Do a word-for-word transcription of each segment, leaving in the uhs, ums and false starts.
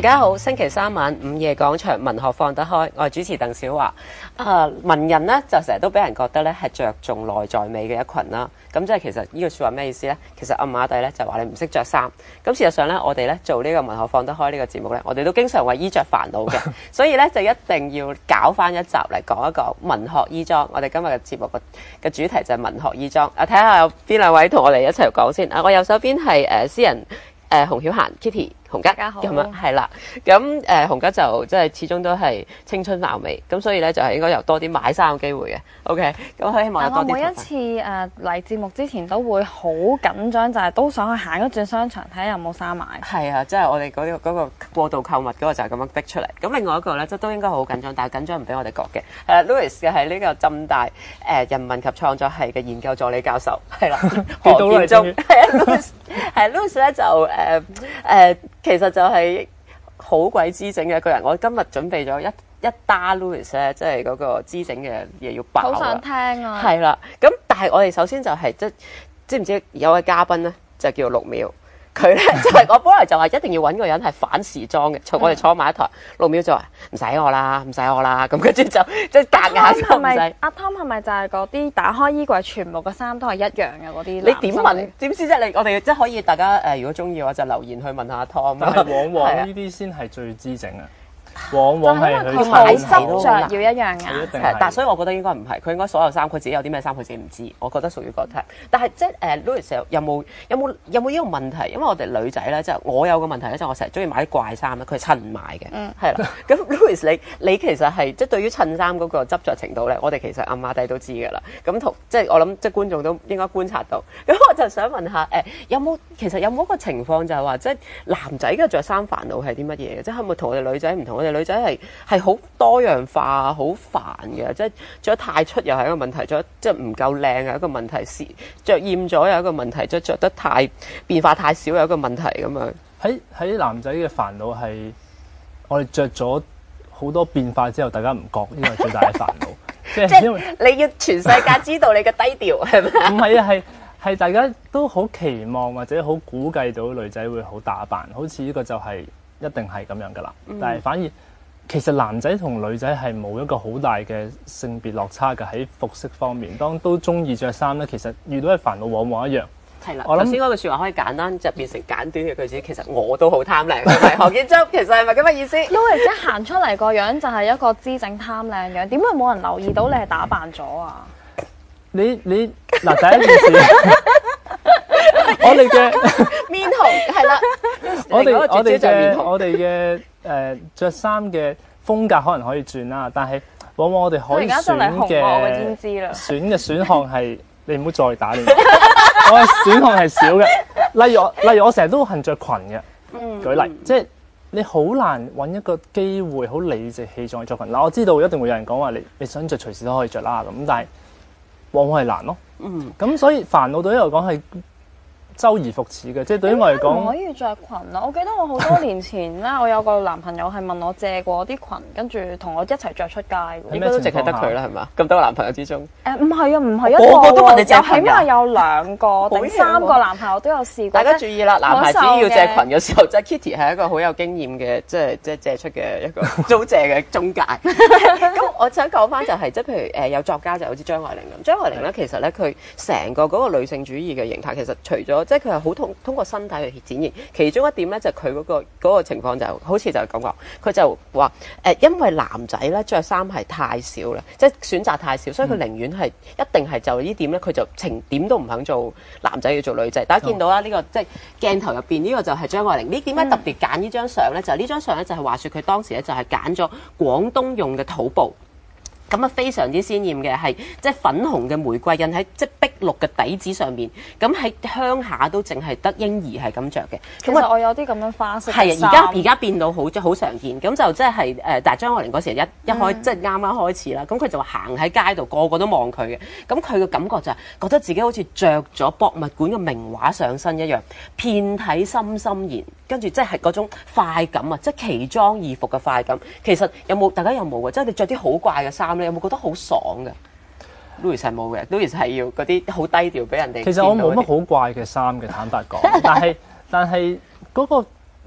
家好，星期三晚午夜廣場文學放得開，我係主持鄧小華。啊、呃，文人咧就成日都俾人覺得咧係着重內在美嘅一群啦。咁即係其實呢句説話咩意思咧？其實暗馬底咧就話你唔識着衫。咁事實上咧，我哋咧做呢個文學放得開呢個節目咧，我哋都經常為衣着煩惱嘅，所以咧就一定要搞翻一集嚟講一講文學衣裝。我哋今日嘅節目嘅主題就係文學衣裝。啊，睇下有邊兩位同我哋一齊講先。啊，我右手邊係誒詩人。誒、呃、洪曉嫻 Kitty 洪吉咁樣係啦，咁誒洪吉就即係始終都係青春貌美，咁所以咧就係應該有多啲買衫嘅機會嘅。OK，咁佢希望有多啲。 我每一次誒嚟節目之前都會好緊張，就係、是、都想去行一轉商場睇下有冇衫買。係啊，即係我哋嗰、那個嗰、那個過度購物嗰個就係咁樣逼出嚟。咁另外一個咧，即都應該好緊張，但係緊張唔俾我哋講嘅。誒 Louis 嘅係呢個浸大誒、呃、人文及創作系嘅研究助理教授，係啦，何建中係啊 Louis 係 Louis 咧就誒誒、呃呃、其實就係好鬼姿整嘅一個人。我今日準備咗一一打 Louis 咧，即係嗰個姿整嘅嘢要爆啊！ 好想聽啊！ 係啦，咁但係我哋首先就係、是、即知唔知有位嘉賓咧就叫六秒。佢咧就係、是、我本來就話一定要揾個人係反時裝嘅，坐我哋坐埋一台，六秒就話唔使我啦，唔使我啦，咁跟住就即係夾硬就唔使。 阿 Tom 係咪就係嗰啲打開衣櫃全部嘅衫都係一樣嘅嗰啲？你點問？點知啫？你我哋即係可以大家誒、呃，如果中意嘅話就留言去問下阿 Tom。 但係往往呢啲先係最姿整啊！往往係佢冇執着要一樣嘅， 係，但所以我覺得應該唔係，佢應該所有衫佢自己有啲咩衫佢自己唔知，我覺得屬於個 type。但係即係誒 Louis 有冇有冇有冇呢個問題？因為我哋女仔咧，即係我有個問題咧，就係我成日中意買啲怪衫咧，佢係襯唔埋嘅，係啦。咁 Louis 你你其實係即係對於襯衫嗰個執着程度咧，我哋其實暗馬底都知㗎啦。咁同即係我諗即係觀眾都應該觀察到。咁我就想問下誒，有冇其實有冇一個情況就係話，即係男仔嘅着衫煩惱係啲乜嘢嘅？即係係咪同我哋女仔唔同？我哋女仔係係好多樣化，好煩嘅，即係着得太出又係一個問題，着即係唔夠靚係一個問題，是着厭咗又一個問題，即係着得太變化太少又一個問題咁樣。 喺喺男仔嘅煩惱係我哋着咗好多變化之後，大家唔覺呢個係最大嘅煩惱。即係因為你要全世界知道你嘅低調係咪？ 唔係啊，係係大家都好期望或者好估計到女仔會好打扮，好似呢個就係、是。一定係咁樣噶啦，但係反而其實男仔同女仔係冇一個好大嘅性別落差嘅喺服飾方面。當都中意着衫咧，其實遇到嘅煩惱往往一樣。 係啦，我頭先嗰句説話可以簡單就變成簡短嘅句子。其實我都好貪靚，係咪？何建中其實係咪咁嘅意思？ 因為一行出嚟個樣就係一個姿整貪靚樣，點會冇人留意到你係打扮咗啊？ 你你嗱第一件事。我哋嘅面紅係啦， 我哋我哋嘅我哋嘅誒著衫嘅風格可能可以轉啦，但係往往我哋可以選嘅選嘅選項係你唔好再打你，我嘅選項係少嘅。例如我例如我成日都恨着裙嘅，嗯、舉例即係你好難揾一個機會好理直氣壯着裙。嗱，我知道一定會有人講話你你想着隨時都可以着啦咁，但係往往係難咯。嗯，咁所以煩惱對於我嚟講係周而復始嘅，即係對於我嚟講， 唔可以着裙啦。我記得我好多年前咧，我有個男朋友係問我借過啲裙，跟住同我一齊着出街。 應該都淨係得佢啦，係嘛？咁多個男朋友之中， 誒唔係啊，唔係一個， 個個都問你借裙㗎。 起碼有兩個定三個男朋友都有試過。 大家注意啦，男孩子要借裙嘅時候，即係 Kitty 係一個好有經驗嘅，即係即係借出嘅一個租借嘅中介。咁我想講翻就係，即係譬如誒有作家就好似張愛玲咁，張愛玲咧其實咧佢成個嗰個女性主義嘅形態，其實除咗即係佢係好通通過身體去展現，其中一點咧就係佢嗰個嗰個情況就好似就係咁講，佢就話誒，因為男仔咧着衫係太少啦，即係選擇太少，所以佢寧願係一定係就呢點咧，佢就情點都唔肯做男仔要做女仔。大家見到啦，呢個即係鏡頭入邊呢個就係張愛玲。呢點解特別揀呢張相咧？就係呢張相咧，就係話説佢當時咧就係揀咗廣東用嘅土布。咁啊非常之鮮豔嘅，係即係粉紅嘅玫瑰印喺即係碧綠嘅底子上面。咁喺鄉下都淨係得嬰兒係咁着嘅。 其實我有啲咁樣花式嘅衫。 係啊，而家而家變到好好常見。咁就即係誒，但係張愛玲嗰時一一開、嗯、即係啱啱開始啦。咁佢就話行喺街度，個個都望佢嘅。咁佢嘅感覺就係覺得自己好似着咗博物館嘅名畫上身一樣，遍體深深然。跟住即係嗰種快感啊，即係奇裝異服嘅快感。其實有冇大家有冇啊？即係你着啲好怪嘅衫咧，有冇覺得好爽嘅 Louis 係冇嘅 Louis 係要嗰啲好低調俾人哋。 其實我冇乜好怪嘅衫嘅，坦白講。但係但係嗰個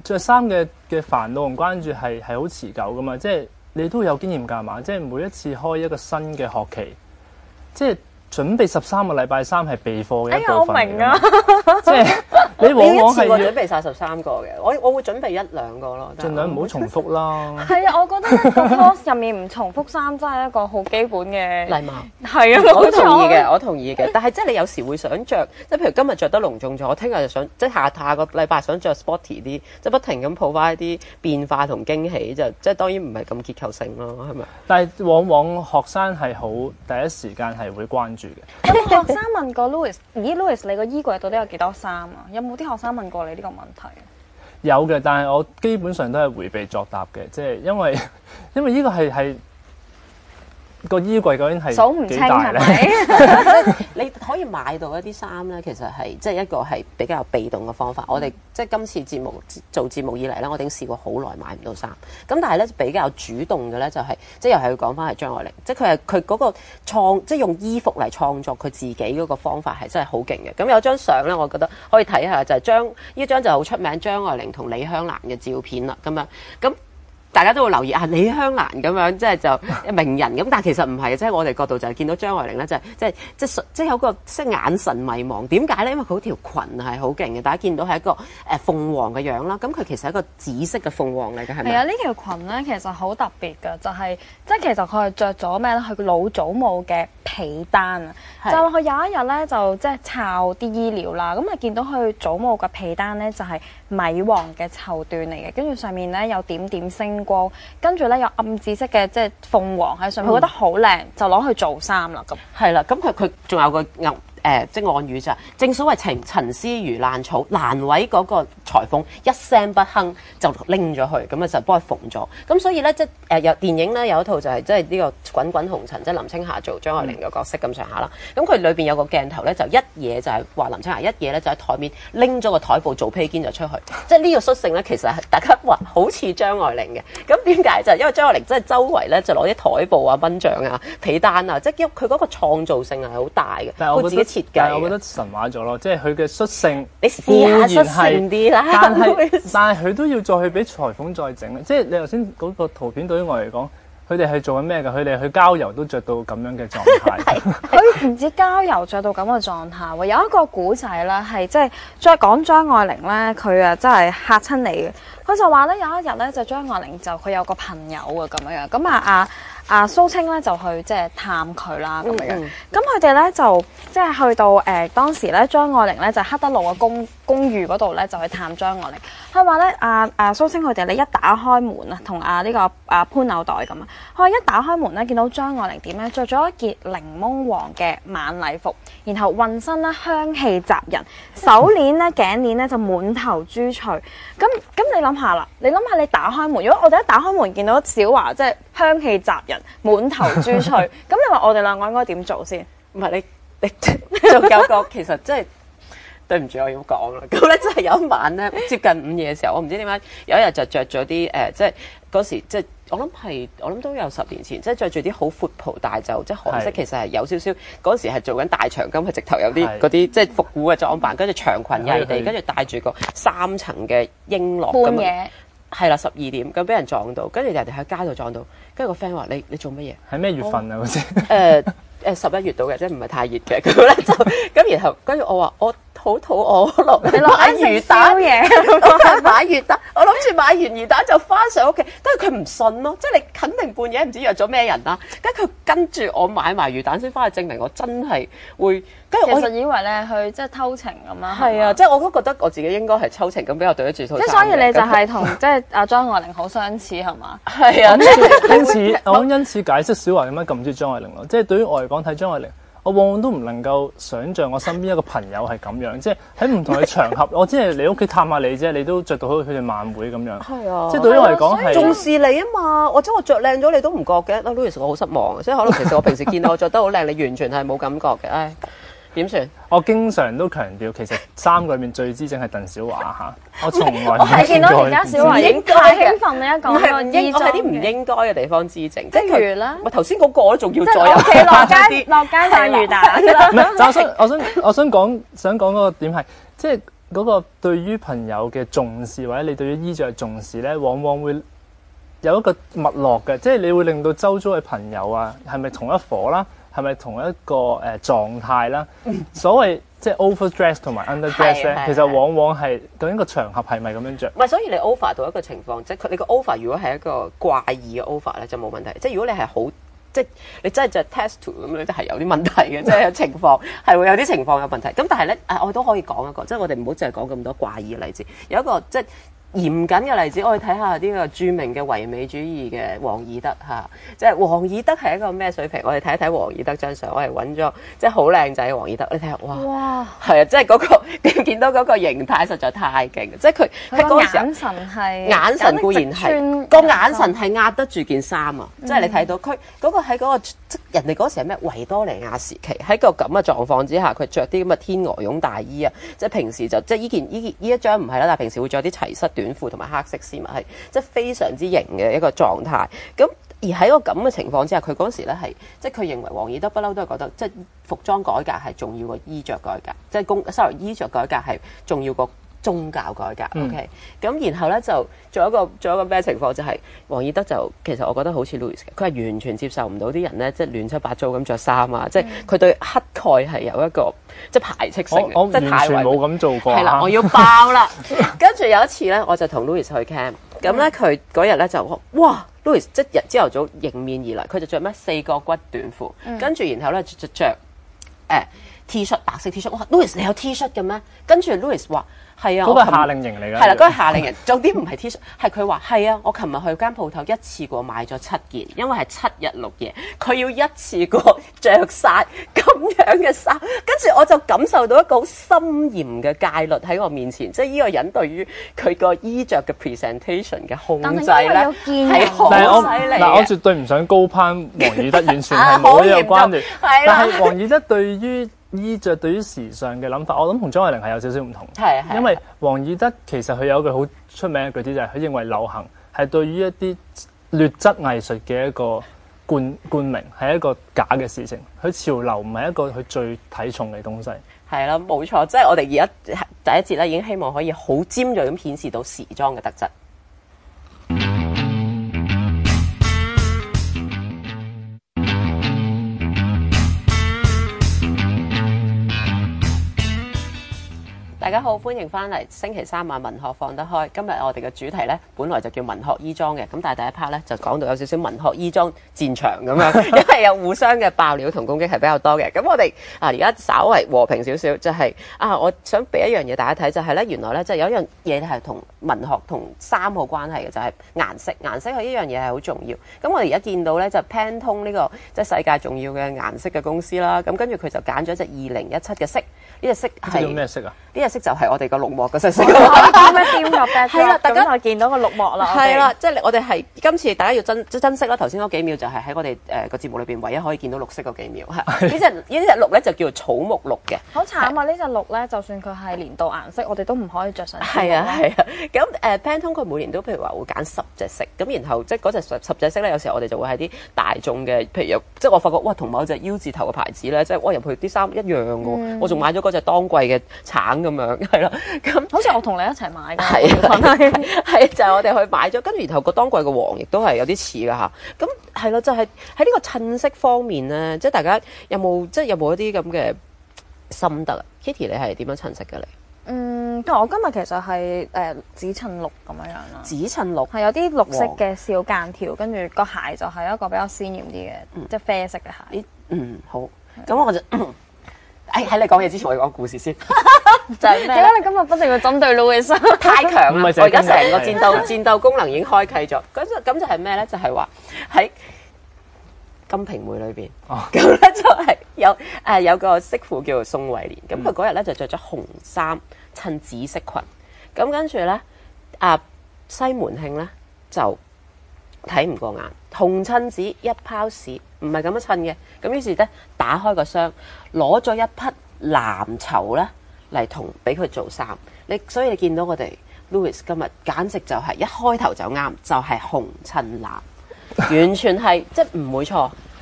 着衫嘅嘅煩惱同關注係係好持久噶嘛，即係你都有經驗㗎嘛，即係每一次開一個新嘅學期，即係準備十三個禮拜衫係備課嘅一部分嚟㗎嘛，即係你往往係要準備晒十三個嘅，我我會準備一兩個咯， 盡量唔好重複啦。 係啊，我覺得個 course 入面唔重複衫真係一個好基本嘅禮貌。 係啊， 我同意嘅，我同意嘅。但係即係你有時會想着，即係譬如今日着得隆重咗，我聽日就想即係下下個禮拜想着 sporty 啲，即係不停咁抱翻一啲變化同驚喜，就即係當然唔係咁結構性咯，係咪？ 但係往往學生係好第一時間係會關注嘅。 有冇學生問過 Louis？ 咦 ，Louis 你個衣櫃到底有幾多衫啊？有冇啲學生問過你呢個問題？ 有嘅，但係我基本上都係迴避作答嘅，即係因為因為呢個係係個衣櫃究竟係數唔清係咪？ 你可以買到一啲衫咧，其實係即係一個係比較被動嘅方法。我哋即係今次節目做節目以嚟咧，我哋已經試過好耐買唔到衫。咁但係咧比較主動嘅咧就係、是、即係又係要講翻係張愛玲，即係佢係佢嗰個創即係用衣服嚟創作佢自己嗰個方法係真係好勁嘅。咁有張相咧，我覺得可以睇下，就係張呢張就好出名，張愛玲同李香蘭嘅照片啦。咁樣咁。大家都會留意啊，李香蘭咁樣即係就名人咁，但係其實唔係，即係我哋角度就係見到張愛玲咧，就係即係即係即係有個即係眼神迷茫。點解咧？因為佢條裙係好勁嘅，大家見到係一個誒鳳凰嘅樣啦。咁佢其實係一個紫色嘅鳳凰嚟嘅，係咪？ 係啊，呢條裙咧其實好特別嘅，就係、是、即係其實佢係着咗咩咧？佢老祖母嘅被單啊，就佢有一日咧就即係抄啲衣料啦，咁啊見到佢祖母嘅被單咧就係米黃嘅綢緞嚟嘅，跟住上面咧有點點星光，跟住咧有暗紫色嘅即係鳳凰喺上面，佢、嗯、覺得好靚，就攞去做衫啦咁。 係啦，咁佢佢仲有個暗。誒、呃，即係暗語就係，正所謂情陳絲如爛草，難為嗰個裁縫一聲不吭就拎咗去，咁啊就幫佢縫咗。咁所以咧，即係誒有電影咧有一套就係即係呢個滾滾紅塵，即係林青霞做張愛玲嘅角色咁上下啦。咁佢裏邊有個鏡頭咧，就一嘢就係話林青霞一嘢咧就喺台面拎咗個台布做披肩就出去。即係呢個率性咧，其實係大家話好似張愛玲嘅。咁點解就係、是、因為張愛玲真係周圍咧就攞啲台布啊、蚊帳啊、被單啊，即係佢嗰個創造性係好大嘅，佢自己。 但係我覺得神話咗咯，即係佢嘅率性， 你試下率性啲啦。 但係但係佢都要再去俾裁縫再整。即係你頭先嗰個圖片對於我嚟講，佢哋係做緊咩㗎？佢哋去郊遊都着到咁樣嘅狀態。 佢唔止郊遊着到咁嘅狀態喎，有一個古仔啦，係即係再講張愛玲咧，佢啊真係嚇親你嘅。佢就話咧有一日咧，就張愛玲就佢有個朋友啊咁樣樣，咁啊啊。啊蘇青咧就去即係探佢啦咁樣，咁佢哋咧就即係去到誒、呃、當時咧張愛玲咧就黑德路嘅公公寓嗰度咧就去探張愛玲。佢話咧啊啊蘇青佢哋你一打開門啊，同啊呢個啊潘紐袋咁啊，佢話一打開門咧見到張愛玲點咧着咗一件檸檬黃嘅晚禮服，然後渾身咧香氣襲人，手鏈咧頸鏈咧就滿頭珠翠。咁咁你諗下啦，你諗下你打開門，如果我哋一打開門見到小華即係香氣襲人，滿頭珠翠，咁你話我哋兩個應該點做先？ 唔係你你仲有個其實真係對唔住我要講啦。咁咧真係有一晚咧接近午夜嘅時候，我唔知點解有一日就着咗啲誒，即係嗰時即係我諗係我諗都有十年前，即係着住啲好闊袍大袖，即係韓式其實係有少少嗰時係做緊大長今，佢直頭有啲嗰啲即係復古嘅裝扮，跟住長裙曳地，跟住戴住個三層嘅瓔珞咁樣。係啦，十二點咁俾人撞到，跟住人哋喺街度撞到，跟住個 friend 話：你你做乜嘢？ 係咩月份啊？嗰時誒誒十一月到嘅，即係唔係太熱嘅咁咧就咁，然後跟住我話我好肚餓，落去買魚蛋嘢，我買魚蛋，我諗住買完魚蛋就翻上屋企，但係佢唔信咯，即係你肯定半夜唔知約咗咩人啦，跟住佢跟住我買埋魚蛋先翻去證明我真係會。 其實以為咧去即係偷情咁啦， 係啊，即係我都覺得我自己應該係偷情咁比較對得住套衫。 即係所以你就係同即係阿張愛玲好相似係嘛？ 係啊， 因此我因此解釋小華點解咁中意張愛玲咯。即係對於我嚟講睇張愛玲，我往往都唔能夠想像我身邊一個朋友係咁樣，即係喺唔同嘅場合，我只係你屋企探下你啫，你都着到好似佢哋晚會咁樣。 係啊， 即係對於我嚟講係重視你啊嘛，或者我着靚咗你都唔覺嘅。啊 Louis 我好失望，即係可能其實我平時見到我着得好靚，你完全係冇感覺嘅，唉。點算？ 我經常都強調，其實三個裏面最知整係鄧小華嚇。我從來我係見到而家小華應該興奮你一講個衣裝， 我喺啲唔應該嘅地方知整。 即係譬如啦， 我頭先嗰個仲要再有企落街落街買魚蛋。 唔係，我想我想我想講想講嗰個點係，即係嗰個對於朋友嘅重視，或者你對於衣着嘅重視咧，往往會有一個脈絡嘅，即係你會令到周遭嘅朋友啊，係咪同一夥啦？係咪同一個誒、呃、狀態啦？所謂即係 overdress 同埋 underdress 咧，其實往往係究竟個場合係咪咁樣着？ 唔係，所以你 over 到一個情況，即係佢你個 over 如果係一個怪異嘅 over 咧，就冇問題。即係如果你係好，即係你真係着 test to 咁樣，就係有啲問題嘅，即係有情況係會有啲情況有問題。咁但係咧，誒我都可以講一個，即係我哋唔好淨係講咁多怪異嘅例子，有一個即係嚴謹嘅例子，我哋睇下呢個著名嘅唯美主義嘅王爾德嚇，即係王爾德係一個咩水平？我哋睇一睇王爾德張相，我係揾咗即係好靚仔嘅王爾德，你睇下，哇， 哇， 係啊，即係嗰個你見到嗰個形態實在太勁，即係佢喺嗰個時候眼神係眼神固然係個眼神係壓得住件衫啊！即係你睇到佢嗰個喺嗰個即人哋嗰時係咩維多利亞時期，喺個咁嘅狀況之下，佢着啲咁嘅天鵝絨大衣啊！即係平時就即係依件依件依一張唔係啦，但係平時會着啲齊膝短褲同埋黑色絲襪，係即係非常之型嘅一個狀態。咁而喺個咁嘅情況之下，佢嗰時咧係即係佢認為王爾德不嬲都係覺得即係服裝改革係重要過衣着改革，即係公 sorry 衣着改革係重要過宗教改革。 嗯、 OK，咁然後咧就仲有一個仲有一個咩情況就係、是、王爾德就其實我覺得好似 Louis 嘅，佢係完全接受唔到啲人咧即係亂七八糟咁着衫啊！即係佢對乞丐係有一個即係排斥性嘅， 我我即係太完全冇咁做過。 係啦，我要爆啦！跟住有一次咧，我就同 Louis 去 camp， 咁咧佢嗰日咧就哇 Louis 即日朝頭早迎面而嚟，佢就着咩四角骨短褲，嗯、跟住然後咧就着誒 T 恤白色 T 恤，哇 Louis 你有 T 恤嘅咩？跟住 Louis 話。係啊， 嗰個係夏令營嚟㗎。 係啦，嗰個夏令營，重點唔係 T 恤，係佢話係啊，我琴日去間鋪頭一次過買咗七件，因為係七日六夜，佢要一次過着晒咁樣嘅衫，跟住我就感受到一個好森嚴嘅戒律喺我面前，即係呢個人對於佢個衣着嘅 presentation 嘅控制咧係好犀利。 嗱，我絕對唔想高攀王爾德，完全係冇呢個關聯。但係王爾德對於衣着對於時尚嘅諗法，我諗同張愛玲係有少少唔同。 係係。 因為王爾德其實佢有一句好出名嘅句子，就係佢認為流行係對於一啲劣質藝術嘅一個冠冠名，係一個假嘅事情。佢潮流唔係一個佢最睇重嘅東西。 係啦，冇錯，即係我哋而家第一節咧已經希望可以好尖鋭咁顯示到時裝嘅特質。大家好，歡迎翻嚟星期三晚文學放得開。今日我哋嘅主題咧，本來就叫文學衣裝嘅，咁但係第一 part 咧就講到有少少文學衣裝戰場咁樣，因為有互相嘅爆料同攻擊係比較多嘅。咁我哋啊而家稍為和平少少，就係、是、啊，我想俾一樣嘢大家睇，就係、是、咧原來咧即係有一樣嘢係同文學同衫好關係嘅，就係、是、顏色。顏色係呢樣嘢係好重要。咁我哋而家見到咧就 Pantone 呢個即係世界重要嘅顏色嘅公司啦。咁跟住佢就揀咗一隻二零一七嘅色，呢隻色係叫咩色啊？ 呢隻色就係我哋個綠幕嘅色色。 點樣掂入 back？ 係啦，大家就見到個綠幕啦。 係啦，即係我哋係今次大家要珍珍惜啦。頭先嗰幾秒就係喺我哋誒個節目裏邊唯一可以見到綠色嗰幾秒。係呢隻呢隻綠咧就叫做草木綠嘅。 好慘啊！呢隻綠咧，就算佢係年度顏色，我哋都唔可以着上。 係啊係啊，咁誒 Pantone 佢每年都譬如話會揀十隻色，咁然後即係嗰隻十十隻色咧，有時候我哋就會喺啲大眾嘅，譬如有即係我發覺哇，同某隻 U 字頭嘅牌子咧，即係哇入去啲衫一樣嘅喎，嗯、我仲買咗嗰隻當季嘅橙咁樣，係啦，咁好似我同你一齊買嘅， 係係就係我哋去買咗，跟住然後個當季嘅黃亦都係有啲似㗎嚇，咁係咯，就係喺呢個襯色方面咧，即係大家有冇即係有冇一啲咁嘅心得啊 ？Kitty 你係點樣襯色嘅你？ 嗯，我今日其實係誒紫襯綠咁樣樣啦。 紫襯綠係有啲綠色嘅小間條，跟住個鞋就係一個比較鮮豔啲嘅，嗯、即係啡色嘅鞋。嗯， 好。咁我就誒喺你講嘢之前，我要講故事先。 就係咩？點解你今日不停要針對 Louis？ 太強啦！我而家成個戰鬥戰鬥功能已經開啟咗。咁就咁就係咩咧？就係話喺金瓶梅裏邊，咁咧、哦、就係有誒、呃、有個媳婦叫做宋惠蓮，咁佢嗰日咧就着咗紅衫襯紫色裙，咁跟住咧啊西門慶咧就睇唔過眼，紅襯紫一拋屎，唔係咁樣襯嘅，咁於是咧打開個箱，攞咗一匹藍綢咧嚟同俾佢做衫，你所以你見到我哋 Louis 今日簡直就係一開頭就啱，就係、是、紅襯藍。完全係即係唔會錯，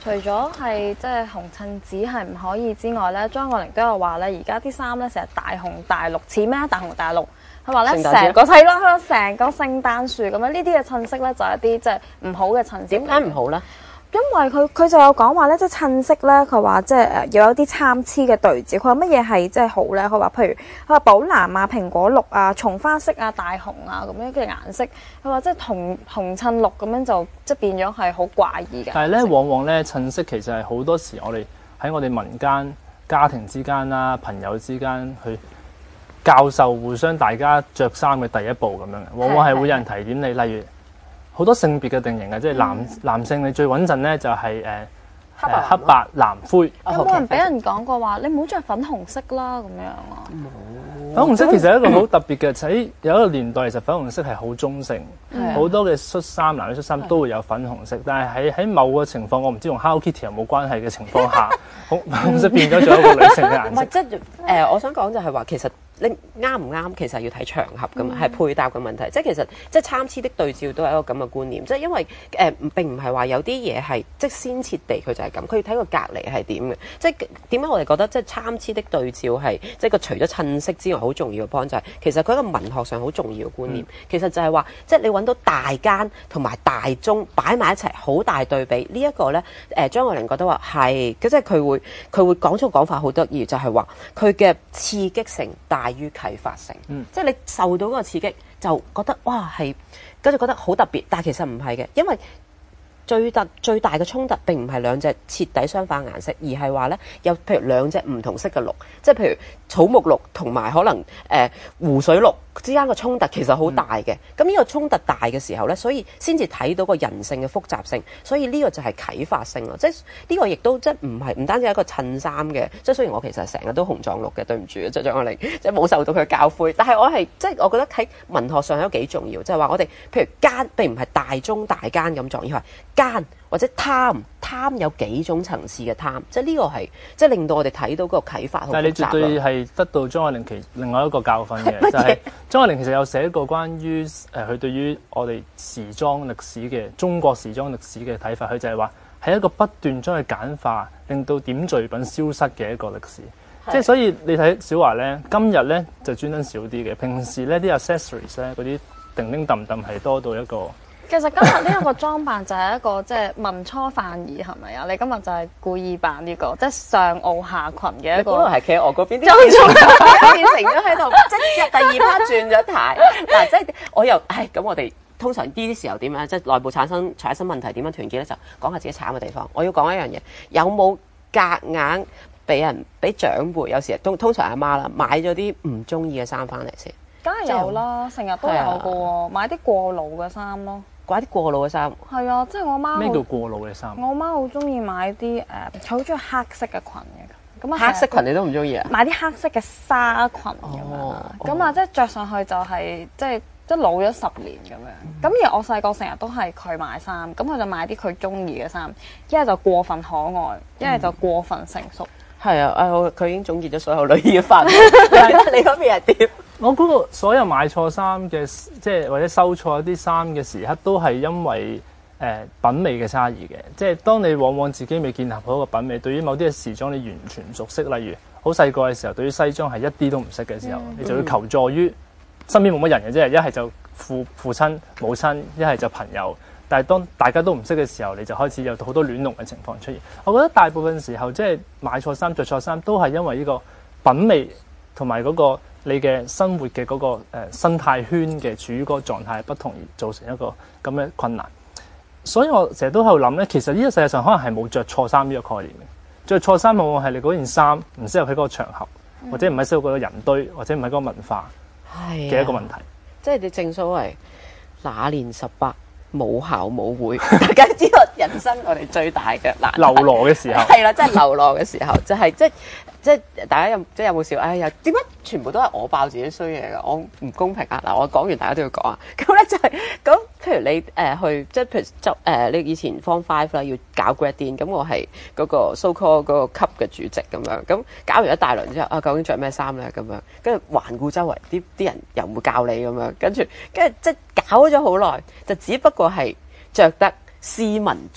除咗係即係紅襯子係唔可以之外咧，張愛玲都有話咧，而家啲衫咧成日大紅大綠，似咩啊？大紅大綠，佢話咧成個係咯，佢成個聖誕樹咁樣，呢啲嘅襯色咧就係一啲即係唔好嘅襯色。 點解唔好咧？ 因為佢佢就有講話咧，即係襯色咧，佢話即係誒要有啲參差嘅對照。佢話乜嘢係即係好咧？佢話譬如佢話寶藍啊、蘋果綠啊、松花色啊、大紅啊咁樣嘅顏色。佢話即係紅紅襯綠咁樣就即係變咗係好怪異嘅。 但係咧，往往咧襯色其實係好多時我哋喺我哋民間家庭之間啦、朋友之間去教授互相大家着衫嘅第一步咁樣嘅，往往係會有人提點你，例如。好多性別嘅定型嘅，即係男、嗯、男性你最穩陣咧就係誒黑白黑白藍灰。 有冇人俾人講過話你唔好着粉紅色啦咁樣啊？ 冇。粉紅色其實係一個好特別嘅，喺有一個年代其實粉紅色係好中性，好、嗯、多嘅恤衫男嘅恤衫都會有粉紅色，但係喺喺某個情況，我唔知同 Hello Kitty 有冇關係嘅情況下，粉紅色變咗做一個女性嘅顏色。 唔係即係誒，我想講就係話其實。你啱唔啱？其實要睇場合㗎嘛，係、嗯、配搭嘅問題。即係其實即係參差的對照都係一個咁嘅觀念。即係因為誒、呃、並唔係話有啲嘢係即係先設地佢就係咁，佢要睇個隔離係點嘅。即係點解我哋覺得即係參差的對照係即係個除咗襯色之外好重要嘅 point 就係、是、其實佢一個文學上好重要嘅觀念。嗯、其實就係話即係你揾到大間同埋大中擺埋一齊好大對比。這個、呢一個咧誒張愛玲覺得話係，即係佢會佢會講出講法好得意，就係話佢嘅刺激性大於啟發性，嗯、即係你受到嗰個刺激就覺得哇係，跟住覺得好特別，但係其實唔係嘅，因為最特最大嘅衝突並唔係兩隻徹底相反顏色，而係話咧有譬如兩隻唔同色嘅綠，即係譬如草木綠同埋可能誒、呃、湖水綠之間嘅衝突其實好大嘅。咁呢、嗯、個衝突大嘅時候咧，所以先至睇到個人性嘅複雜性，所以呢個就係啟發性咯。即係呢個亦都即係唔係唔單止係一個襯衫嘅，即係雖然我其實成日都紅撞綠嘅，對唔住啊，即張愛玲即係冇受到佢教誨，但係我係即係我覺得喺文學上都幾重要，即係話我哋譬如間並唔係大中大間咁撞，而係間或者貪貪有幾種層次嘅貪，即係呢個係即係令到我哋睇到嗰個啟發好複雜。但係你絕對係得到張愛玲其另外一個教訓嘅，就係張愛玲其實有寫過關於誒佢對於我哋時裝歷史嘅中國時裝歷史嘅睇法，佢就係話係一個不斷將佢簡化，令到點綴品消失嘅一個歷史。即係所以你睇小樺咧，今日咧就專登少啲嘅，平時咧啲 accessories 咧嗰啲叮叮揼揼係多到一個。 其實今日呢一個裝扮就係一個即係民初範兒，係咪啊？你今日就係故意扮呢、這個即係上袄下裙嘅一個。你本來係企喺我嗰邊，變成咗喺度，即係第二 part 轉咗台。嗱，即係我又唉，咁我哋通常呢啲時候點樣？即係內部產生產生問題點樣團結咧？就講下自己慘嘅地方。我要講一樣嘢，有冇夾硬俾人俾長輩？有時通通常阿媽啦，買咗啲唔中意嘅衫翻嚟先。梗係有啦，成日都有嘅喎，買啲過勞嘅衫咯。買啲過勞嘅衫，係啊，即係我媽。咩叫過勞嘅衫？我媽好中意買啲誒，佢好中意黑色嘅裙嘅。咁啊，黑色裙你都唔中意啊？買啲黑色嘅紗裙咁樣，咁啊，即係着上去就係即係即係老咗十年咁樣。咁、嗯、而我細個成日都係佢買衫，咁佢就買啲佢中意嘅衫，一係就過分可愛，一係就過分成熟。係啊，誒，佢已經總結咗所有女兒嘅範圍。你嗰邊係點？ 我估個所有買錯衫嘅，即係或者收錯一啲衫嘅時刻，都係因為誒、呃、品味嘅差異嘅。即係當你往往自己未建立好一個品味，對於某啲嘅時裝你完全唔熟悉，例如好細個嘅時候，對於西裝係一啲都唔識嘅時候，嗯、你就要求助於身邊冇乜人嘅啫，一係就父父親母親，一係就朋友。但係當大家都唔識嘅時候，你就開始有好多亂龍嘅情況出現。我覺得大部分時候即係買錯衫、着錯衫，都係因為呢個品味同埋嗰個你嘅生活嘅嗰、嗰個誒、呃、生態圈嘅處於嗰個狀態不同而造成一個咁嘅困難。所以我成日都喺度諗咧，其實呢個世界上可能係冇着錯衫呢個概念嘅。着錯衫往往係你嗰件衫唔適合喺嗰個場合，嗯、或者唔係適合嗰個人堆，或者唔係嗰個文化嘅一個問題。即係你正所謂那年十八。冇校冇會，大家知道人生我哋最大嘅難流羅嘅時候，係啦，即係流羅嘅時候，就係即係即係大家有即係有冇笑？哎呀，點解全部都係我爆自己衰嘢㗎？我唔公平啊！嗱，我講完大家都要講啊。咁咧就係、是、咁，譬如你誒、呃、去即係譬如就誒、呃、你以前 Form Five 啦，要搞 Grad-In，咁我係嗰個 so call 嗰個級嘅主席咁樣，咁搞完一大輪之後，啊究竟着咩衫咧？咁樣跟住環顧周圍，啲啲人又唔會教你咁樣，跟住跟住即係搞咗好耐，就只不過係着得斯文咗，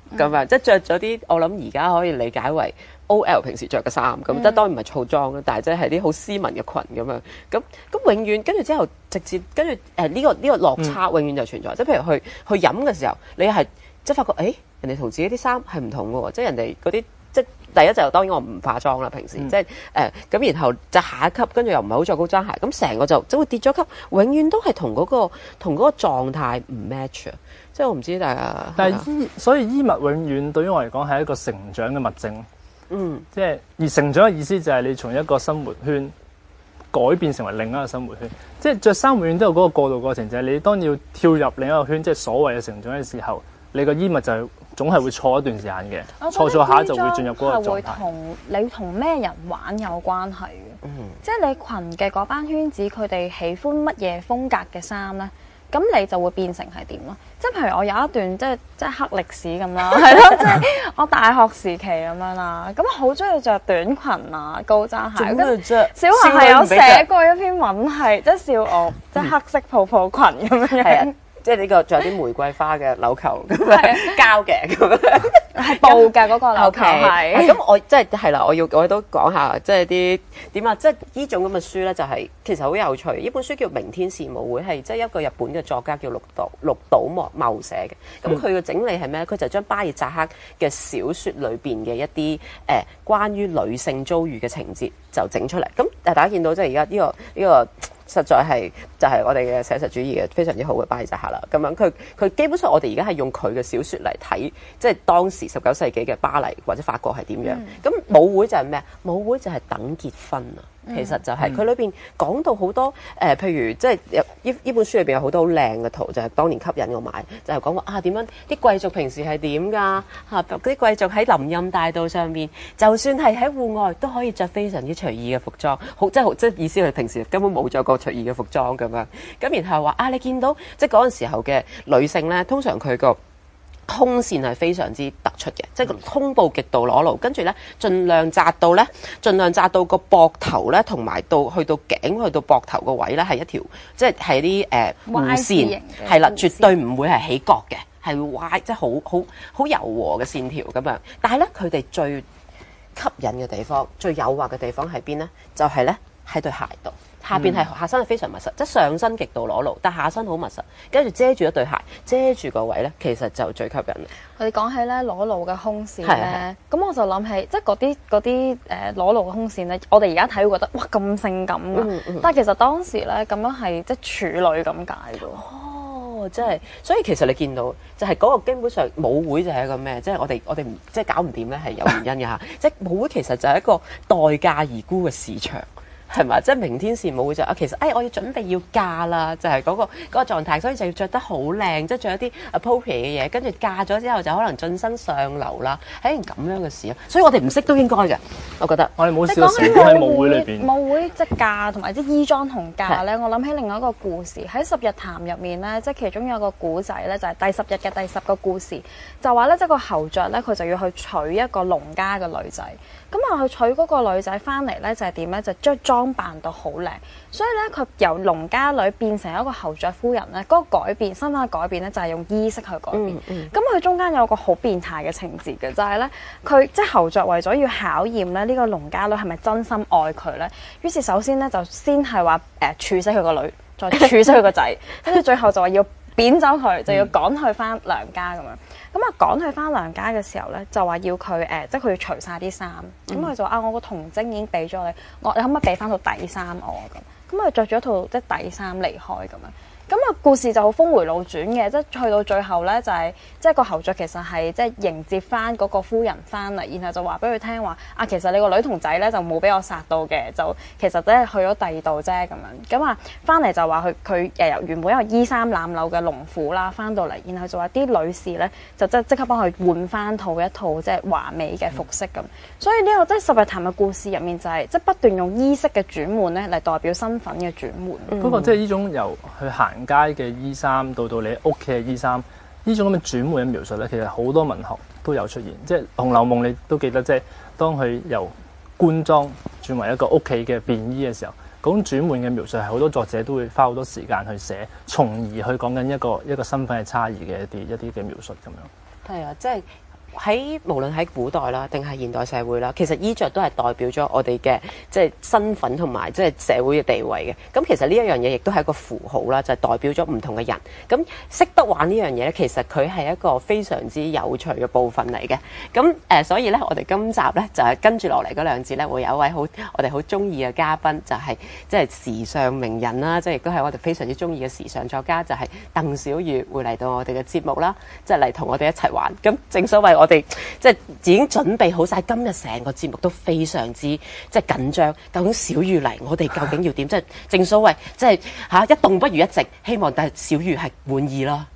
咁樣，即係着咗啲我諗而家可以理解為 O L 平時着嘅衫，咁即係當然唔係套裝啦，但係即係啲好斯文嘅裙咁樣，咁咁永遠跟住之後直接跟住誒呢個呢、呢個落差永遠就存在，即係、嗯、譬如去去飲嘅時候，你係即係發覺誒、欸、人哋同自己啲衫係唔同嘅喎，即係人哋嗰啲即係第一就當然我唔化妝啦，平時、嗯、即係誒咁，然後就下一級跟住又唔係好着高踭鞋，咁成個就就會跌咗級，永遠都係同嗰個同嗰個狀態唔 match 啊！即係我唔知大家， 但係衣所以衣物永遠對於我嚟講係一個成長嘅物證。嗯，即係而成長嘅意思就係你從一個生活圈改變成為另一個生活圈，即係着衫永遠都有嗰個過渡過程，就係、是、你當要跳入另一個圈，即係所謂嘅成長嘅時候，你個衣物就係總係會錯一段時間嘅，錯錯下就會進入嗰個狀態。係會同你同咩人玩有關係嘅，嗯、即係你群嘅嗰班圈子，佢哋喜歡乜嘢風格嘅衫咧？咁你就會變成係點咯？即係譬如我有一段即係即係黑歷史咁啦，係咯，即係我大學時期咁樣啦。咁好中意着短裙啊、高踭鞋。跟住小學係有寫過一篇文係即係笑我，即係黑色泡泡裙咁樣。 係啊，即係呢個仲有啲玫瑰花嘅紐扣咁樣膠嘅咁樣。 係布嘅嗰個紐扣係。 咁我即係係啦，我要我都講下即係啲點啊，即係呢種咁嘅書咧，就係其實好有趣。呢本書叫《明天事務會》，係即係一個日本嘅作家叫綠島綠島茂茂寫嘅。咁佢嘅整理係咩？佢就將巴爾扎克嘅小説裏邊嘅一啲誒、呃、關於女性遭遇嘅情節就整出嚟。咁大家見到即係而家呢個呢個。這個實在係就係、是、我哋嘅寫實主義嘅非常之好嘅巴爾扎克啦。咁樣佢佢基本上我哋而家係用佢嘅小説嚟睇，即係當時十九世紀嘅巴黎或者法國係點樣。咁、嗯、舞會就係咩？舞會就係等結婚啊！其實就係佢裏邊講到好多誒、呃，譬如即係呢呢本書裏邊有好多好靚嘅圖，就係、是、當年吸引我買，就係講話啊點樣啲貴族平時係點㗎嚇？嗰、啊、啲貴族喺林蔭大道上面，就算係喺戶外都可以着非常之隨意嘅服裝，好即係即係意思佢平時根本冇着過隨意嘅服裝咁樣。咁然後話啊，你見到即係嗰陣時候嘅女性咧，通常佢個胸線係非常之突出嘅，即係個胸部極度裸露，跟住咧盡量紮到咧，盡量紮到個膊頭咧，同埋到去到頸去到膊頭個位咧係一條，即係係啲誒弧線，係啦，絕對唔會係起角嘅，係會歪，即係好好好柔和嘅線條咁樣。但係咧，佢哋最吸引嘅地方、最誘惑嘅地方喺邊咧？就係咧喺對鞋度。下邊係下身係非常密實，即係上身極度裸露，但下身好密實，跟住遮住一對鞋，遮住個位咧，其實就最吸引。 我哋講起咧裸露嘅胸線咧，咁我就諗起即係嗰啲嗰啲誒裸露嘅胸線咧，我哋而家睇會覺得哇咁性感㗎，嗯嗯、但係其實當時咧咁樣係即係處女咁解㗎。 哦，即係，所以其實你見到就係嗰個基本上舞會就係一個咩？即係我哋我哋唔即係搞唔掂咧，係有原因嘅嚇。即係舞會其實就係一個待價而沽嘅市場。係嘛？即係明天事務會就啊，其實誒、哎，我要準備要嫁啦，就係、是、嗰、那個嗰、那個狀態，所以就要着得好靚，即係着一啲 appropriate 嘅嘢，跟住嫁咗之後就可能晉身上流啦，係一件咁樣嘅事啊！所以我哋唔識都應該嘅，我覺得。 我哋冇試過成功喺舞會裏邊。 舞會即係嫁同埋啲衣裝同嫁咧，是我諗起另外一個故事喺十日談入面咧，即係其中有個古仔咧，就係、是、第十日嘅第十個故事，就話咧即係個侯爵咧，佢就要去娶一個農家嘅女仔。咁啊，去娶嗰個女仔翻嚟咧，就係點咧？就將裝扮到好靚，所以咧佢由農家女變成一個侯爵夫人咧，嗰、那個改變身份嘅改變咧，就係用衣飾去改變。咁佢、嗯嗯、中間有個好變態嘅情節嘅，就係咧佢即係侯爵為咗要考驗咧呢個農家女係咪真心愛佢咧，於是首先咧就先係話誒處死佢個女，再處死佢個仔，跟住最後就話要貶走佢，就要趕佢翻娘家咁樣。咁啊，趕佢翻娘家嘅時候咧，就話要佢誒、呃，即係佢要除晒啲衫。咁佢、嗯、就話啊，我個童貞已經俾咗你，我你可唔可以俾翻套底衫我咁？咁佢着咗套即係底衫離開咁樣。咁啊，故事就好峰迴路轉嘅，即係去到最後咧，就係、是、即係個侯爵其實係即係迎接翻嗰個夫人翻嚟，然後就話俾佢聽話啊，其實你個女同仔咧就冇俾我殺到嘅，就其實都係去咗第二度啫咁樣。咁啊，翻嚟就話佢佢誒由原本一個衣衫襤褸嘅農婦啦，翻到嚟，然後就話啲女士咧就即即刻幫佢換翻套一套即係華美嘅服飾咁。嗯、所以呢、這個即係十日談嘅故事入面就係、是、即係不斷用衣飾嘅轉換咧嚟代表身份嘅轉換。 不過、嗯、即係呢種由去行街嘅衣衫到到你屋企嘅衣衫，呢種咁嘅轉換嘅描述咧，其實好多文學都有出現。即係《紅樓夢》，你都記得，即係當佢由官裝轉為一個屋企嘅便衣嘅時候，嗰種轉換嘅描述係好多作者都會花好多時間去寫，從而去講緊一個一個身份嘅差異嘅一啲一啲嘅描述咁樣。 係啊，即係喺無論喺古代啦，定係現代社會啦，其實衣着都係代表咗我哋嘅即係身份同埋即係社會嘅地位嘅。咁其實呢一樣嘢亦都係一個符號啦，就係、代表咗唔同嘅人。咁識得玩呢樣嘢咧，其實佢係一個非常之有趣嘅部分嚟嘅。咁誒、呃，所以咧，我哋今集咧就係、是、跟住落嚟嗰兩節咧，會有一位好我哋好中意嘅嘉賓，就係即係時尚名人啦，即係亦都係我哋非常之中意嘅時尚作家，就係、是、鄧小宇會嚟到我哋嘅節目啦，即係嚟同我哋一齊玩。咁正所謂我哋即係已經準備好晒，今日成個節目都非常之即係緊張。究竟小宇嚟，我哋究竟要點？即係正所謂即係嚇一動不如一靜，希望但係小宇係滿意啦。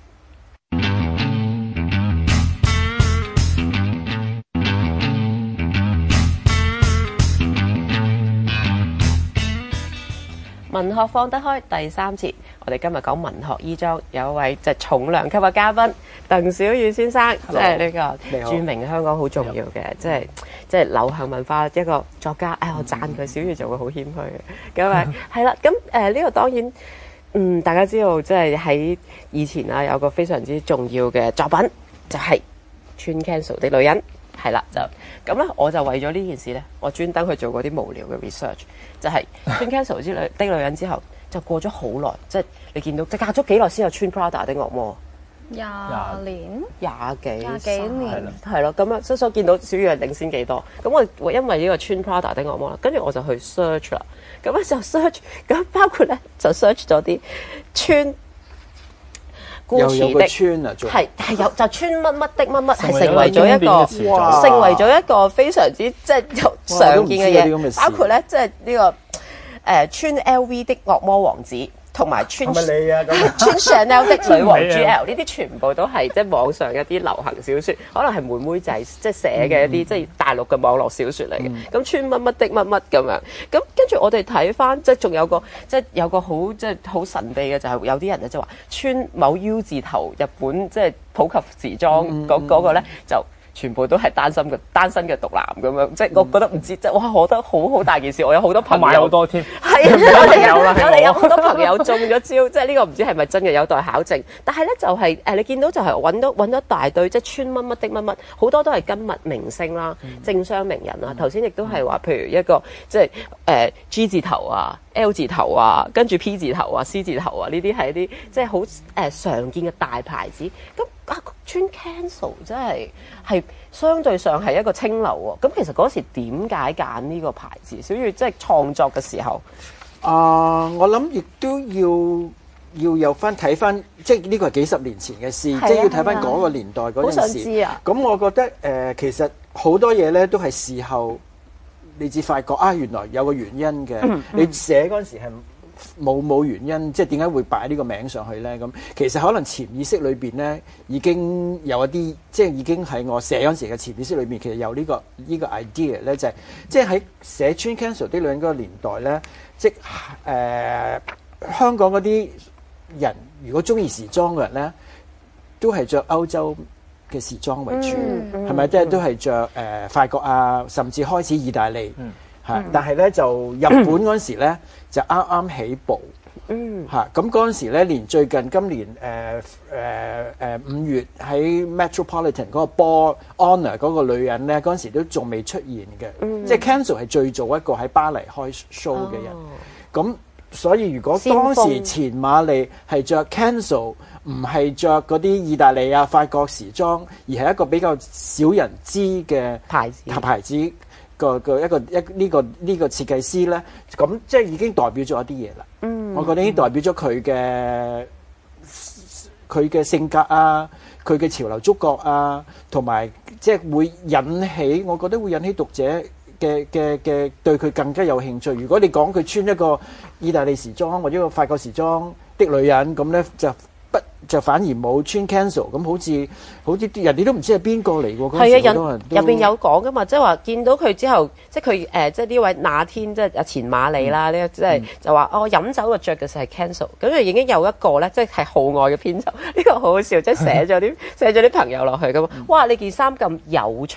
文學放得開第三節，我哋今日講文學衣裝，有一位即係重量級嘅嘉賓鄧小宇先生，即係呢個著名香港好重要嘅，即係即係流行文化一個作家。哎，我讚佢，小宇就會好謙虛嘅。咁啊，係啦，咁誒呢個當然，嗯，大家知道即係喺以前啊，有個非常之重要嘅作品，就係、是、穿 Kenzo 的女人。係啦，就咁咧，我就為咗呢件事咧，我專登去做過啲無聊嘅 research，就係穿 Kenzo 之類的女人之後，就過咗好耐，即係你見到，即係隔咗幾耐先有穿 Prada 的惡魔。 廿年， 廿幾， 廿幾年， 係咯，咁樣，所以所以見到小宇係領先幾多。咁我我因為呢個穿 Prada 的惡魔啦，跟住我就去 search 啦。咁咧就 search，咁包括咧就 search 咗啲穿。 又有個穿啊， 係係有就穿乜乜的乜乜，係成為咗一個成為咗一個非常之即係有常見嘅嘢，包括咧即係呢個誒、呃、穿 L V 的惡魔王子。同埋穿係咪你啊？ 穿 Chanel 的女王 G L 呢啲全部都係即係網上一啲流行小説，可能係妹妹仔即係寫嘅一啲、嗯、即係大陸嘅網絡小説嚟嘅。咁、嗯、穿乜乜的乜乜咁樣，咁跟住我哋睇翻，即係仲有個即係有個好即係好神秘嘅，就係、是、有啲人咧就話穿某 U 字頭日本即係普及時裝嗰嗰個咧就。全部都係單身嘅單身嘅獨男咁樣，即係我覺得唔知，即係哇，我覺得好好大件事。我有好多朋友買好多添， 係啊，我哋有我哋有好多朋友中咗招，即係呢個唔知係咪真嘅，有待考證。但係咧就係、是、誒，你見到就係揾到揾到一大堆，即係穿乜乜的乜乜，好多都係跟物明星啦、嗯、政商名人啦。頭先亦都係話，譬如一個即係誒、呃、G 字頭啊、L 字頭啊，跟住 P 字頭啊、C 字頭啊，呢啲係一啲即係好誒常見嘅大牌子。咁啊，穿 Kenzo 真係係相對上係一個清流喎。咁其實嗰時點解揀呢個牌子？小宇即係創作嘅時候， 啊、呃，我諗亦都要要有翻睇翻，即係呢個係幾十年前嘅事，即係要睇翻嗰個年代嗰陣時。好想知啊！咁我覺得誒、呃，其實好多嘢咧都係事後你至發覺啊，原來有個原因嘅。嗯嗯、你寫嗰陣時係。冇冇原因，即係點解會擺呢個名上去咧？咁其實可能潛意識裏邊咧已經有一啲，即係已經喺我寫嗰陣時嘅潛意識裏邊，其實有呢個呢個 idea 咧，就係即係喺寫穿 Kenzo 的女人嗰個年代咧，即係誒香港嗰啲人如果中意時裝嘅人咧，都係着歐洲嘅時裝為主，係咪？即係都係着誒法國啊，甚至開始意大利。嗯係，但係咧就日本嗰陣時咧就啱啱起步，嗯嚇，咁嗰陣時咧連最近今年誒誒誒五月喺 Metropolitan 嗰個 Ball Honor 嗰個女人咧，嗰陣時都仲未出現嘅，嗯、即係 Kenzo 係最早一個喺巴黎開 show 嘅人，咁、哦、所以如果當時錢瑪麗係着 Kenzo，唔係着嗰啲意大利啊法國時裝，而係一個比較少人知嘅牌子牌子。個個一個一呢個呢個設計師咧，咁即係已經代表咗一啲嘢啦。嗯，我覺得已經代表咗佢嘅佢嘅性格啊，佢嘅潮流觸覺啊，同埋即係會引起，我覺得會引起讀者嘅嘅嘅對佢更加有興趣。如果你講佢穿一個意大利時裝或者一個法國時裝的女人，咁咧就不就反而冇穿 Kenzo，咁好似好似人哋都唔知係邊個嚟喎。係啊， 入入邊有講噶嘛，即係話見到佢之後，即係佢誒，即係呢位那天即係阿錢瑪麗啦，呢即係就話哦飲酒嘅着嘅就係 Kenzo，咁就已經有一個咧，即係係號外嘅編輯，呢個好好笑，即係寫咗啲寫咗啲朋友落去咁，哇！你件衫咁有趣。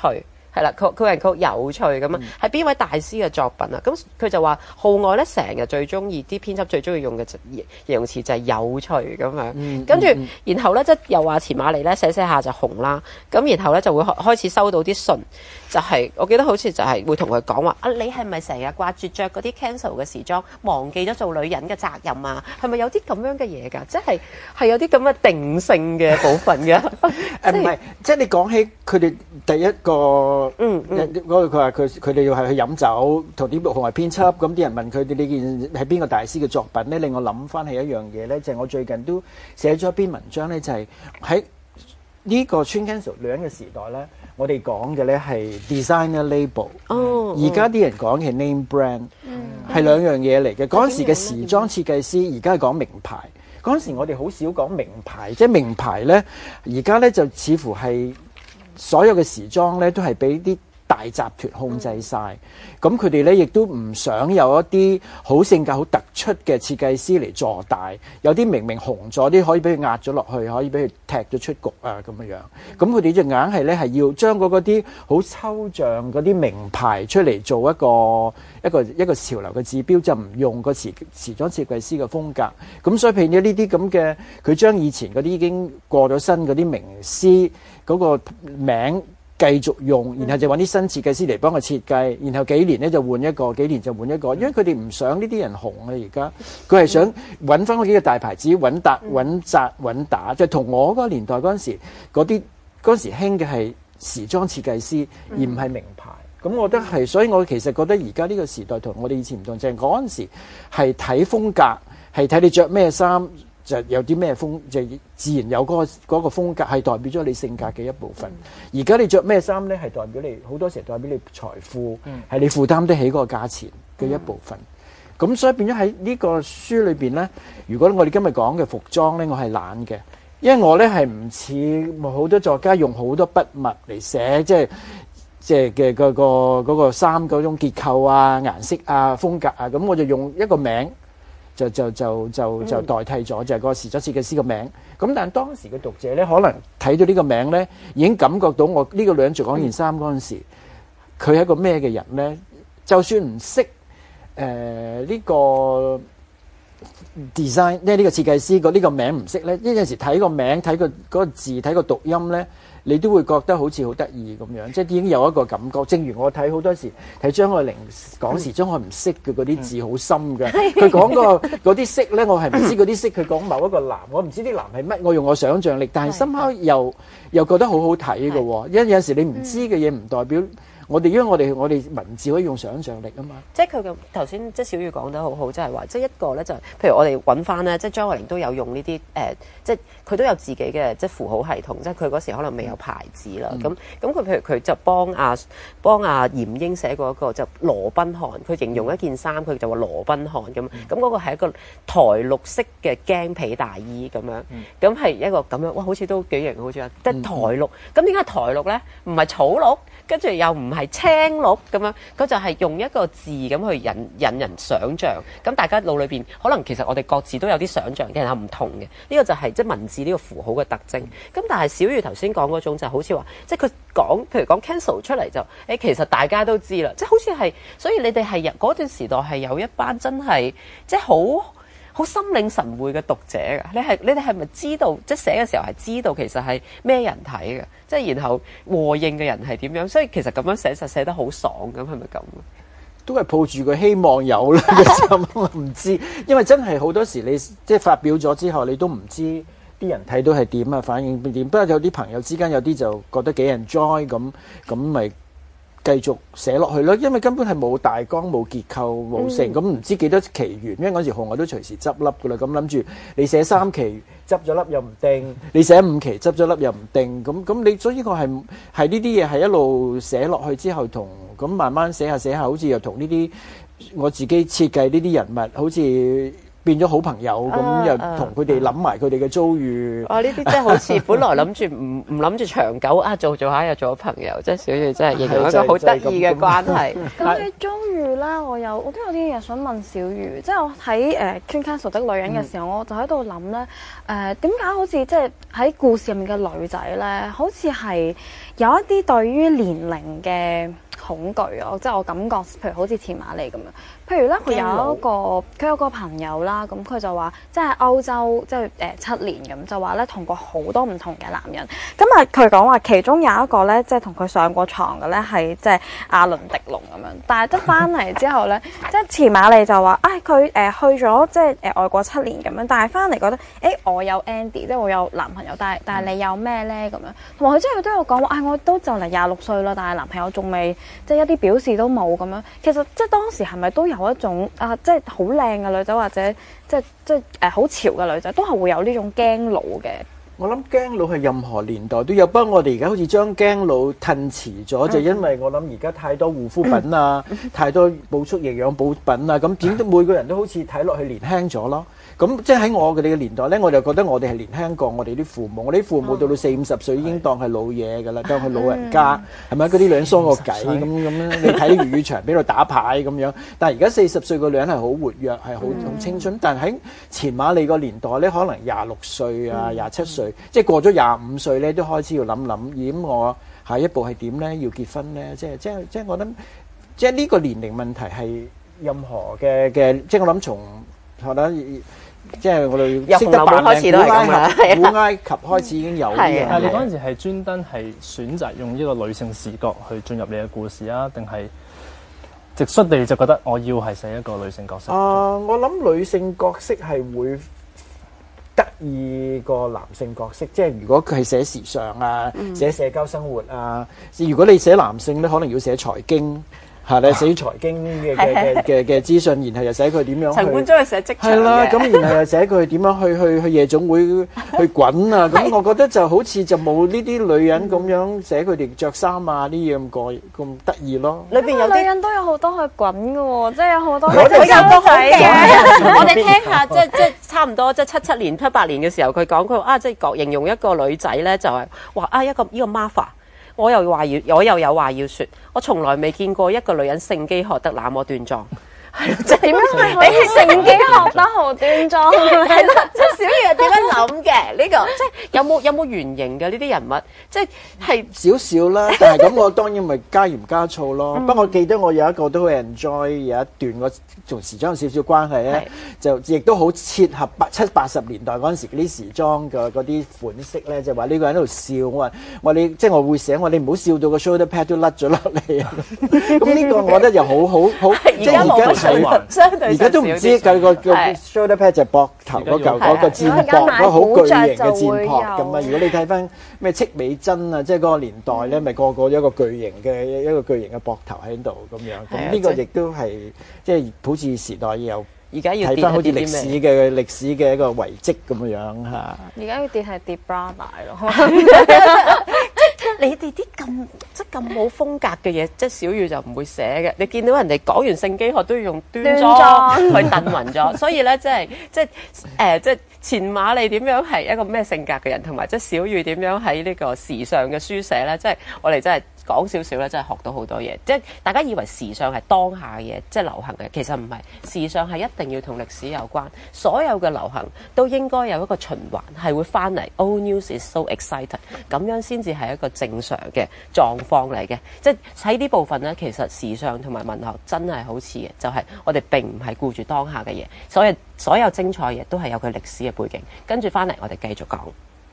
係啦，佢佢人佢有趣咁啊，係邊位大師嘅作品啊？咁佢就話號外咧成日最中意啲編輯最中意用嘅形容詞就係有趣咁樣，嗯、跟住、嗯、然後咧即係又話錢瑪莉咧寫寫下就紅啦，咁然後咧就會開始收到啲信，就係、是、我記得好似就係會同佢講話啊，你係咪成日掛住着嗰啲 cancel 嘅時裝，忘記咗做女人嘅責任啊？係咪有啲咁樣嘅嘢㗎？即係係有啲咁嘅定性嘅部分嘅。 誒唔係，即係你講起佢哋第一個，嗯嗯，嗰個佢話佢佢哋要係去飲酒，同啲紅外編輯，咁啲人問佢哋呢件係邊個大師嘅作品咧，令我諗翻起一樣嘢咧，就係我最近都寫咗一篇文章咧，就係喺呢個 Twin Cancel 女人嘅時代咧，我哋講嘅咧係 designer label，哦，而家啲人講嘅係 name brand，係兩樣嘢嚟嘅。嗰陣時嘅時裝設計師，而家係講名牌。嗰陣時我哋好少講名牌，即係名牌咧，而家咧就似乎係所有嘅時裝咧都係俾啲大集團控制晒，咁佢哋咧亦都唔想有一啲好性格好突出嘅設計師嚟坐大，有啲明明紅咗啲可以俾佢壓咗落去，可以俾佢踢咗出局啊咁樣樣。咁佢哋就硬係咧係要將嗰啲好抽象嗰啲名牌出嚟做一個一個一個潮流嘅指標，就唔用個時時裝設計師嘅風格。咁所以譬如呢啲咁嘅，佢將以前嗰啲已經過咗身嗰啲名師嗰個名繼續用，然後就揾啲新設計師嚟幫佢設計，然後幾年咧就換一個，幾年就換一個，因為佢哋唔想呢啲人紅啊！而家佢係想揾翻嗰幾個大牌子，穩打穩紮穩打，就同我嗰個年代嗰陣時嗰啲嗰陣時興嘅係時裝設計師，而唔係名牌。咁我覺得係，所以我其實覺得而家呢個時代同我哋以前唔同，就係嗰陣時係睇風格，係睇你著咩衫。就有啲咩風，就自然有嗰個嗰個風格，係代表咗你性格嘅一部分。而家你着咩衫咧，係代表你好多時代表你財富，係你負擔得起嗰個價錢嘅一部分。咁所以變咗喺呢個書裏邊咧，如果我哋今日講嘅服裝咧，我係懶嘅，因為我咧係唔似好多作家用好多筆墨嚟寫，即係即係嘅嗰個嗰個衫嗰種結構啊、顏色啊、風格啊，咁我就用一個名。就就就就就代替咗，就係個時裝設計師個名。咁但係當時嘅讀者咧，可能睇到呢個名咧，已經感覺到我呢個女人着嗰件衫嗰陣時，佢係一個咩嘅人咧？就算唔識誒呢個 design，即係呢個設計師個呢個名唔識咧，有陣時睇個名、睇個嗰個字、睇個讀音咧，你都會覺得好似好得意咁樣，即係已經有一個感覺。正如我睇好多時睇張愛玲講時裝，我唔識嘅嗰啲字好深嘅。佢講個嗰啲色咧，我係唔知嗰啲色。佢講某一個藍，我唔知啲藍係乜，我用我想像力，但係深刻又又覺得好好睇嘅喎。因為有陣時你唔知嘅嘢唔代表。我哋因為我哋我哋文字可以用想像力啊嘛， 即係佢嘅頭先即係小雨講得好好，即係話即係一個咧就譬如我哋揾翻咧，即係張愛玲都有用呢啲誒，即係佢都有自己嘅即係符號系統，即係佢嗰時可能未有牌子啦，咁咁佢譬如佢就幫阿幫阿嚴英寫過一個就羅賓漢，佢形容一件衫佢就話羅賓漢咁，咁嗰個係一個台綠色嘅驚皮大衣咁樣，咁係一個咁樣，哇好似都幾型好似啊，即係台綠，咁點解台綠咧？唔係草綠，跟住又唔係青綠咁樣，佢就係用一個字咁去引引人想像。咁大家腦裏邊可能其實我哋各自都有啲想像，但係唔同嘅。呢、這個就係即係文字呢個符號嘅特徵。咁但係小雨頭先講嗰種就好似話，即係佢講，譬如講 cancel 出嚟就，誒、欸、其實大家都知啦，即係好似係，所以你哋係嗰段時代係有一班真係即係好好心領神會嘅讀者㗎。你係你哋係咪知道，即係寫嘅時候係知道其實係咩人睇嘅？即係然後和應嘅人係點樣？所以其實咁樣寫就寫得好爽咁，係咪咁？ 都係抱住個希望有啦嘅心，我唔知，因為真係好多時你即係發表咗之後，你都唔知啲人睇到係點啊，反應點。不過有啲朋友之間有啲就覺得幾 enjoy 咁，咁咪繼續寫落去咯。因為根本係冇大綱、冇結構、冇成，咁唔知幾多期完。因為嗰時號外都隨時執笠噶啦，咁諗住你寫三期執咗笠又唔定，你寫五期執咗笠又唔定，咁咁你所以呢個係係呢啲嘢係一路寫落去之後，同咁慢慢寫下寫下，好似又同呢啲我自己設計呢啲人物，好似變咗好朋友，咁又同佢哋諗埋佢哋嘅遭遇。 哇！呢啲真係好似本來諗住唔唔諗住長久啊，做做下又做咗朋友，即係小雨真係形容一個好得意嘅關係。 咁你遭遇啦，我有我都有啲嘢想問小雨，即係我喺誒《Dreamcastle 的女人》嘅時候，我就喺度諗咧，誒點解好似即係喺故事入面嘅女仔咧，好似係有一啲對於年齡嘅恐懼啊，即係我感覺，譬如好似錢瑪麗咁樣。譬如咧，佢有一個佢有個朋友啦，咁佢就話，即係歐洲，即係誒七年咁，就話咧同過好多唔同嘅男人。咁啊，佢講話其中有一個咧，即係同佢上過床嘅咧，係即係阿倫迪龍咁樣。但係得翻嚟之後咧，即係錢瑪麗就話，啊佢誒去咗即係誒外國七年咁樣，但係翻嚟覺得，誒我有 Andy，即係我有男朋友，但係但係你有咩咧咁樣？同埋佢真係都有講話，啊我都就嚟廿六歲啦，但係男朋友仲未，即係一啲表示都冇咁樣。其實即係當時係咪都有一種啊，即係好靚嘅女仔，或者即係即係誒好潮嘅女仔，都係會有呢種驚老嘅。 我諗驚老係任何年代都有，不過我哋而家好似將驚老褪遲咗，就因為我諗而家太多護膚品啊，太多補充營養補品啊，咁點都每個人都好似睇落去年輕咗咯。咁即係喺我哋嘅年代咧，我就覺得我哋係年輕過我哋啲父母。我啲父母到到四五十歲已經當係老嘢㗎啦，當係老人家，係咪？嗰啲女人梳個計咁咁樣，你睇魚魚場邊度打牌咁樣。但係而家四十歲個女人係好活躍，係好好青春。但係喺錢瑪麗個年代咧，可能廿六歲啊、廿七歲，即係過咗廿五歲咧，都開始要諗諗，咁我下一步係點咧？要結婚咧？即係即係即係我諗，即係呢個年齡問題係任何嘅嘅，即係我諗從係啦。即係我哋識得扮靚，古埃及古埃及開始已經有呢樣嘢。 但係你嗰陣時係專登係選擇用呢個女性視角去進入你嘅故事啊，定係直率地就覺得我要係寫一個女性角色？ 啊，我諗女性角色係會得意過男性角色。即係如果佢係寫時尚啊，寫社交生活啊，如果你寫男性咧，可能要寫財經。係咧，寫財經嘅嘅嘅嘅嘅資訊，然後又寫佢點樣去。 陳冠中係寫職場嘅。係啦，咁然後又寫佢點樣去去去夜總會去滾啊！咁我覺得就好似就冇呢啲女人咁樣寫佢哋着衫啊呢嘢咁過咁得意咯。 裏邊有啲女人都有好多去滾嘅喎，即係有好多。 我哋有都好嘅。我哋聽下，即係即係差唔多，即係七七年、七八年嘅時候，佢講佢啊，即係形容一個女仔咧，就係話啊一個呢個 Martha。我又話要，我又有話要説，我從來未見過一個女人性機學得那麼端莊。係即係點樣係可以性機學得好端莊？ 係啦，即係小雨係點樣諗嘅呢個？即係有冇有冇原型嘅呢啲人物？即係係少少啦，但係咁我當然咪加鹽加醋咯。不過我記得我有一個都好 enjoy 有一段我同時裝有少少關係咧，就亦都好切合八七八十年代嗰陣時嗰啲時裝嘅嗰啲款式咧，就話呢個人喺度笑，我話我你即係我會醒我你唔好笑到個 shoulder pad 都甩咗落嚟啊！咁呢個我覺得又好好好，即係而家。而家都唔知個個個 shoulder pad 就膊頭嗰嚿嗰個肩膊嗰個好巨型嘅肩膊咁啊！如果你睇翻咩戚美珍啊，即係嗰個年代咧，咪個個一個巨型嘅一個巨型嘅膊頭喺度咁樣。咁呢個亦都係即係好似時代有而家要睇翻好似歷史嘅歷史嘅一個遺跡咁樣嚇。 而家要跌係跌 bra 帶咯。 你哋啲咁即係咁冇風格嘅嘢，即係小雨就唔會寫嘅。你見到人哋講完性機學都要用端莊去燉勻咗，所以咧即係即係誒即係錢瑪麗點樣係一個咩性格嘅人，同埋即係小雨點樣喺呢個時尚嘅書寫咧，即係我哋真係講少少咧，真係學到好多嘢。即係大家以為時尚係當下嘅嘢，即係流行嘅，其實唔係。時尚係一定要同歷史有關，所有嘅流行都應該有一個循環，係會翻嚟。Old news is so excited， 咁樣先至係一個正常嘅狀況嚟嘅。即係喺呢部分咧，其實時尚同埋文學真係好似嘅，就係、是、我哋並唔係顧住當下嘅嘢，所以所有精彩嘢都係有佢歷史嘅背景。跟住翻嚟，我哋繼續講。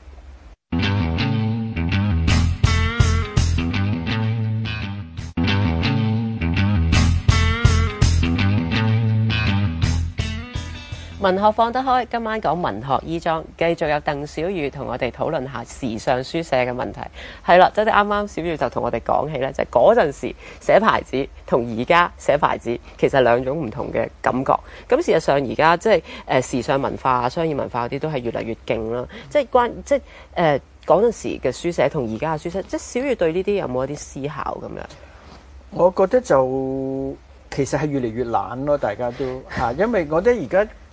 文學放得開，今晚講文學衣裝，繼續有鄧小雨同我哋討論下時尚書寫嘅問題。係啦，即係啱啱小雨就同我哋講起咧，就係嗰陣時寫牌子同而家寫牌子其實兩種唔同嘅感覺。咁事實上而家即係誒時尚文化、商業文化嗰啲都係越嚟越勁啦。即係關即係誒嗰陣時嘅書寫同而家嘅書寫，即係小雨對呢啲有冇一啲思考咁樣？ 我覺得就其實係越嚟越懶咯，大家都嚇，因為我覺得而家。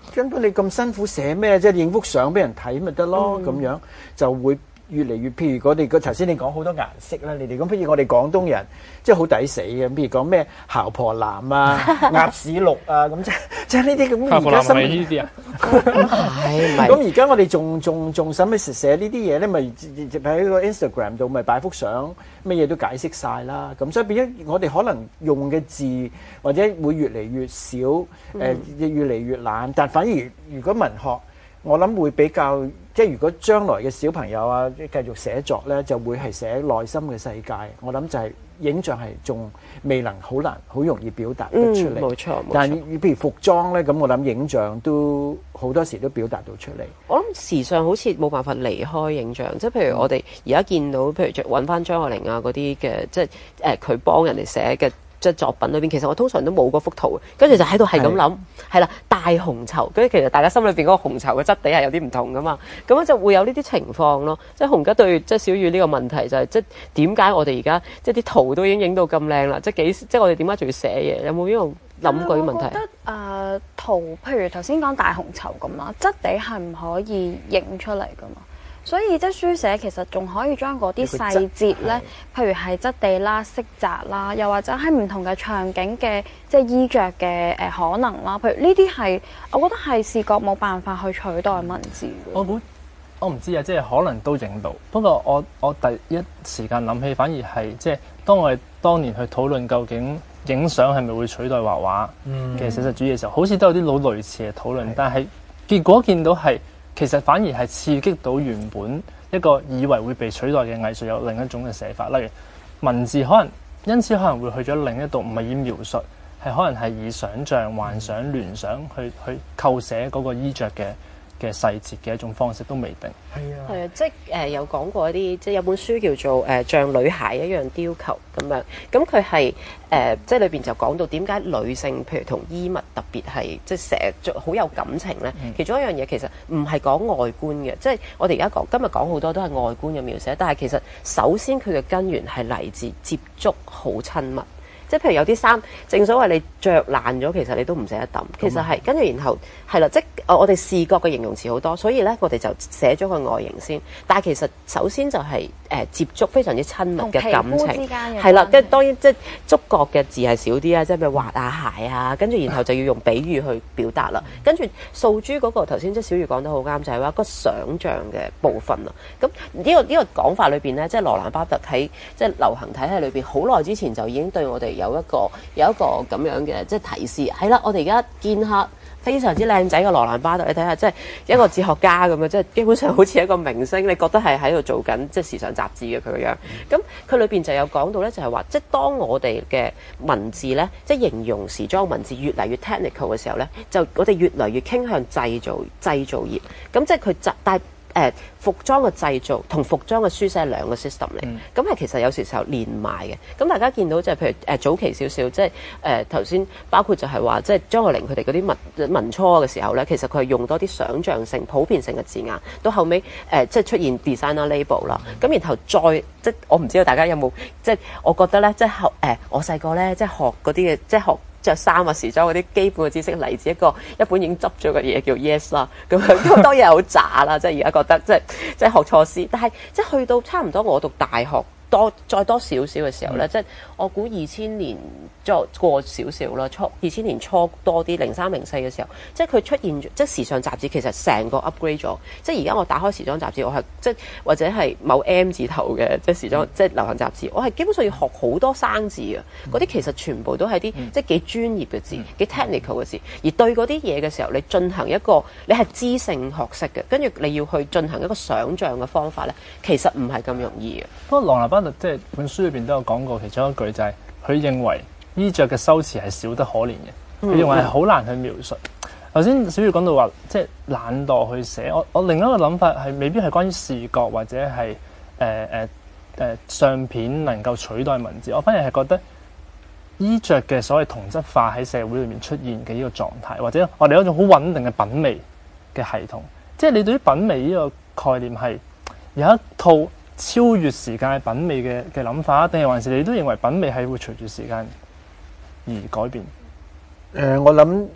根本你咁辛苦寫咩啫？影幅相俾人睇咪得咯，咁、嗯、樣就會越嚟越。譬如我哋個頭先你講好多顏色啦，你哋咁譬如我哋廣東人即係好抵死嘅，譬如講咩姣婆藍啊、鴨屎綠啊咁即即係呢啲咁。姣婆藍係呢啲啊？係咪？咁而家我哋仲仲仲使咩寫呢啲嘢咧？咪喺個 Instagram 度咪擺幅相，乜嘢都解釋晒啦。咁所以變咗我哋可能用嘅字或者會越嚟越少，誒、呃、越嚟越懶。但反而如果文學，我諗會比較，即係如果將來嘅小朋友啊繼續寫作咧，就會係寫內心嘅世界。我諗就係影像係仲未能好難好容易表達得出嚟。冇、嗯、錯，但係譬如服裝咧，咁我諗影像都好多時都表達到出嚟。 我諗時尚好似冇辦法離開影像，即係譬如我哋而家見到，譬如揾翻張愛玲啊嗰啲嘅，即係誒佢幫人哋寫嘅。即係作品裏邊，其實我通常都冇嗰幅圖，跟住就喺度係咁諗，係啦，大紅綢，跟住其實大家心裏邊嗰個紅綢嘅質地係有啲唔同噶嘛，咁樣就會有呢啲情況咯。即係洪吉對即係小雨呢個問題就係、是，即係點解我哋而家即係啲圖都已經影到咁靚啦，即係幾即係我哋點解仲要寫嘢？有冇呢個諗過啲問題？ 我覺得誒、呃、圖，譬如頭先講大紅綢咁啦，質地係唔可以影出嚟噶嘛。所以即係書寫其實仲可以將嗰啲細節咧，譬如係質地啦、色澤啦，又或者喺唔同嘅場景嘅即係衣着嘅誒可能啦，譬如呢啲係我覺得係視覺冇辦法去取代文字。 我估我唔知啊，即係可能都影到，不過我我第一時間諗起反而係即係當我哋當年去討論究竟影相係咪會取代畫畫嘅寫實主義嘅時候，好似都有啲好類似嘅討論，但係結果見到係。其實反而係刺激到原本一個以為會被取代嘅藝術有另一種嘅寫法，例如文字可能因此可能會去咗另一度，唔係以描述，係可能係以想像、幻想、聯想去去構寫嗰個衣着嘅嘅細節嘅一種方式都未定。 係啊，係啊，即係誒、呃、有講過一啲，即係有本書叫做誒、呃、像女孩一樣雕球咁樣，咁佢係誒即係裏邊就講到點解女性譬如同衣物特別係即係寫好有感情咧、嗯。其中一樣嘢其實唔係講外觀嘅，即係我哋而家講今日講好多都係外觀嘅描寫，但係其實首先佢嘅根源係嚟自接觸好親密。即係譬如有啲衫，正所謂你着爛咗，其實你都唔捨得抌。其實係跟住然後係啦，即係我哋視覺嘅形容詞好多，所以咧我哋就寫咗個外形先。但係其實首先就係、是、誒、呃、接觸非常之親密嘅感情，係啦。跟住當然即係觸覺嘅字係少啲啊，即係譬如滑下鞋啊，跟住然後就要用比喻去表達啦。跟住訴諸嗰個頭先即係小雨講得好啱，就係、是、話個想像嘅部分啦。咁呢、這個呢、這個講法裏邊咧，即係羅蘭巴特喺即係流行體系裏邊好耐之前就已經對我哋有一個有一個咁樣嘅即係提示，係啦，我哋而家見下非常之靚仔嘅羅蘭巴特，你睇下，即係一個哲學家咁樣，即係基本上好似一個明星，你覺得係喺度做緊即係時尚雜誌嘅佢個樣。咁佢裏邊就有講到咧，就係話，即係當我哋嘅文字咧，即係形容時裝文字越嚟越 technical 嘅時候咧，就我哋越嚟越傾向製造製造業。咁即係佢就但係。誒、呃、服裝嘅製造同服裝嘅書寫係兩個 system 嚟，咁、嗯、係其實有時時候連埋嘅。咁大家見到就係譬如誒、呃、早期少少，即係誒頭先包括就係話，即係張愛玲佢哋嗰啲文文初嘅時候咧，其實佢係用多啲想像性、普遍性嘅字眼。到後尾誒、呃、即係出現 designer label 啦，咁、嗯、然後再即係我唔知道大家有冇即係我覺得咧，即係學誒、呃、我細個咧即係學嗰啲嘅，即係學。着衫啊、時裝嗰啲基本嘅知識嚟自一個一本已經執咗嘅嘢叫 Yes 啦，咁樣當然係好渣啦，即係而家覺得即係即係學錯師，但係即係去到差唔多我讀大學多再多少少嘅時候咧、嗯，即係我估二千年再過少少啦，初二千年初多啲零三零四嘅時候，即係佢出現即係時尚雜誌其實成個 upgrade 咗，即係而家我打開時裝雜誌，我係即係或者係某 M 字頭嘅即係時裝、嗯、即係流行雜誌，我係基本上要學好多生字嘅，嗰、嗯、啲其實全部都係啲、嗯、即係幾專業嘅字，幾、嗯、technical 嘅字，而對嗰啲嘢嘅時候，你進行一個你係知性學識嘅，跟住你要去進行一個想像嘅方法咧，其實唔係咁容易嘅。 不過羅蘭巴特即係本書裏邊都有講過，其中一句就係、是、佢認為衣着嘅修辭係少得可憐嘅，佢認為係好難去描述。頭、嗯、先小雨講到話，即係懶惰去寫。我我另一個諗法係未必係關於視覺或者係誒誒誒相片能夠取代文字。我反而係覺得衣着嘅所謂同質化喺社會裏面出現嘅呢個狀態，或者我哋有一種好穩定嘅品味嘅系統。即係你對於品味呢個概念係有一套超越時間嘅品味嘅嘅諗法，定係還是你都認為品味係會隨住時間而改變？ 誒、呃，我諗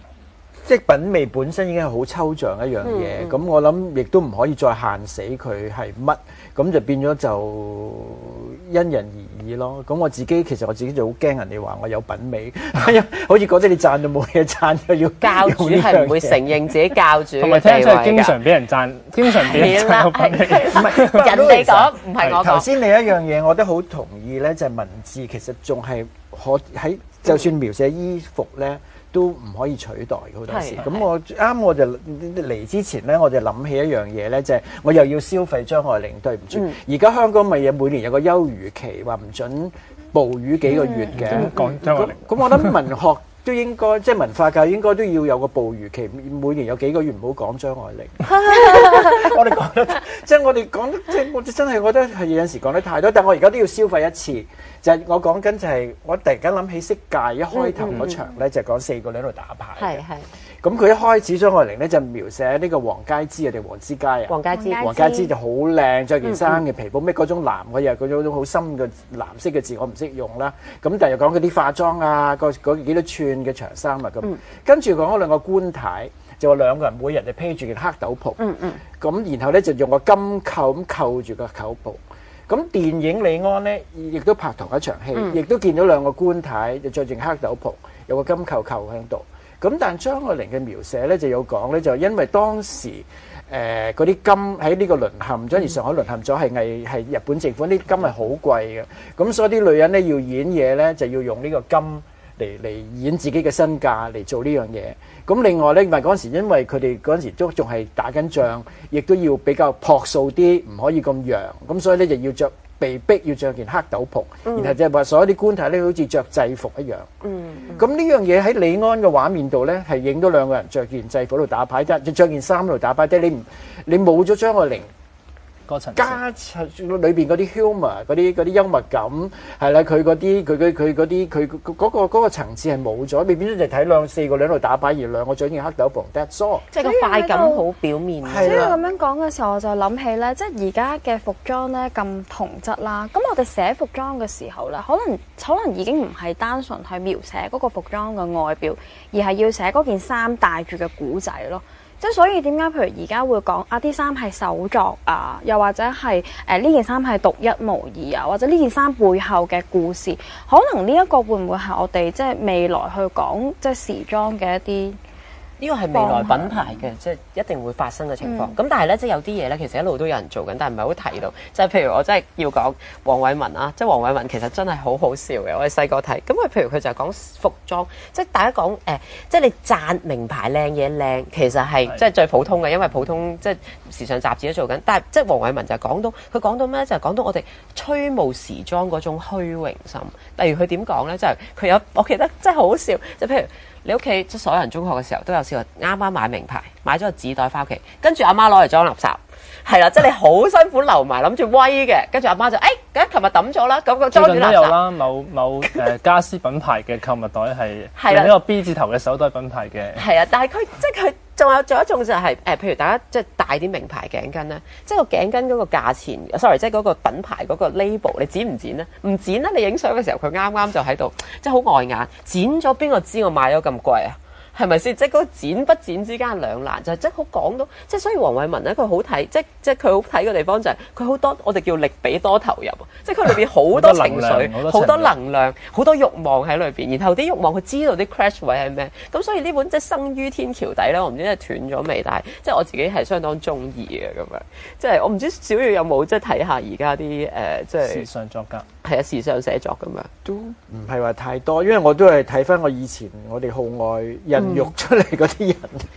即係品味本身已經係好抽象一樣嘢，咁、嗯、我諗亦都唔可以再限死佢係乜，咁就變咗就因人而異咯。咁我自己其實我自己就好驚人哋話我有品味，好似覺得你讚到冇嘢讚，又要教主係唔會承認自己教主嘅地位㗎。 同埋聽出嚟經常俾人讚，經常俾人讚有品味。 唔係人哋講，唔係我講。 頭先你一樣嘢，我都好同意咧，就係、是、文字其實仲係可喺，就算描寫衣服咧。都唔可以取代好多時，咁我啱我就嚟之前咧，我就諗起一樣嘢咧，就係、是、我又要消費張愛玲，對唔住。而家、嗯、香港咪有每年有個休漁期，話唔準捕魚幾個月嘅。講張愛玲，咁我諗文學都應該，即係文化界應該都要有個捕魚期，每年有幾個月唔好講張愛玲。我哋講得，即係我哋講得，即係我真係覺得係有陣時講得太多，但我而家都要消費一次。就係我講緊就係我突然間諗起色戒一開頭嗰場咧，就講四個女喺度打牌。係係。咁佢一開始張愛玲咧就描寫呢個黃佳芝啊定黃之佳啊。黃佳芝。黃佳芝就好靚，着件衫嘅皮膚，咩嗰種藍嗰日嗰種好深嘅藍色嘅字我唔識用啦。咁但係又講佢啲化妝啊，嗰嗰幾多寸嘅長衫啊咁。跟住講嗰兩個官太，就話兩個人每人就披住件黑斗篷。嗯嗯。咁然後咧就用個金扣咁扣住個口部。咁電影李安咧，亦都拍同一場戲，亦、嗯、都見到兩個官太就着件黑斗篷，有個金扣扣喺度。咁但張愛玲嘅描寫咧就有講咧，就因為當時誒嗰啲金喺呢個淪陷咗，而上海淪陷咗係藝係日本政府啲金係好貴嘅，咁所以啲女人咧要演嘢咧就要用呢個金嚟嚟演自己嘅身價嚟做呢樣嘢。咁另外咧，因為嗰陣時因為佢哋嗰陣時都仲係打緊仗，亦都要比較樸素啲，唔可以咁洋，咁所以咧就要着被逼要着件黑斗篷，嗯、然後就係話所有啲官太咧好似着制服一樣。嗯，咁呢樣嘢喺李安嘅畫面度咧係影到兩個人着件制服喺度打牌，即係着件衫喺度打牌，即係你唔你冇咗張愛玲。加裏邊嗰啲 humor 嗰啲嗰啲幽默感係啦，佢嗰啲佢佢佢嗰啲佢嗰個嗰個層次係冇咗，你變咗就睇兩四個女喺度打牌，而兩個着件黑斗篷 that's all， 即係個快感好表面。 所以咁樣講嘅時候，我就諗起咧，即係而家嘅服裝咧咁同質啦。咁我哋寫服裝嘅時候咧，可能可能已經唔係單純去描寫嗰個服裝嘅外表，而係要寫嗰件衫帶住嘅古仔咯。即係所以點解譬如而家會講啊啲衫係手作啊，又或者係誒呢件衫係獨一無二啊，或者呢件衫背後嘅故事，可能呢一個會唔會係我哋即係未來去講即係時裝嘅一啲？ 呢個係未來品牌嘅，即係一定會發生嘅情況。咁、嗯、但係咧，即係有啲嘢咧，其實一路都有人做緊，但係唔係好提到。就係、是、譬如我真係要講黃偉文啊，即係黃偉文其實真係好好笑嘅。我哋細個睇，咁佢譬如佢就係講服裝，即係大家講誒、呃，即係你讚名牌靚嘢靚，其實係即係最普通嘅，因為普通即係時尚雜誌都做緊。但係即係黃偉文就係講到，佢講到咩就係、是、講到我哋吹慕時裝嗰種虛榮心。例如佢點講咧，就係、是、佢有我記得真係好笑，就譬如。你屋企即係所有人中學嘅時候都有試過啱啱買名牌，買咗個紙袋翻屋企，跟住阿媽攞嚟裝垃圾，係啦，即係你好辛苦留埋諗住威嘅，跟住阿媽就誒，咁琴日抌咗啦，咁個裝住垃圾。最近都有啦， 某某誒家私品牌嘅購物袋係用呢個 B 字頭嘅手袋品牌嘅。 係啊，但係佢即係佢仲有仲有一種就係、是、誒、呃，譬如大家即係戴啲名牌頸巾咧，即係個頸巾嗰個價錢 ，sorry， 即係嗰個品牌嗰個 label，你剪唔剪咧？唔剪咧，你影相嘅時候佢啱啱就喺度，即係好礙眼。剪咗邊個知我買咗咁貴啊？係咪先？即係嗰個剪不剪之間兩難，就係即係好講到，即係所以黃偉文咧，佢好睇，即係即係佢好睇嘅地方就係佢好多我哋叫力比多投入，即係佢裏邊好多情緒、好多能量、好多慾望喺裏邊，然後啲慾望佢知道啲 crash 位係咩，咁所以呢本即係生於天橋底咧，我唔知係斷咗未，但係即係我自己係相當中意嘅咁樣，即係我唔知小月有冇即係睇下而家啲誒即係時尚作家。 係啊，時尚寫作咁樣都唔係話太多，因為我都係睇翻我以前我哋號外孕育出嚟嗰啲人。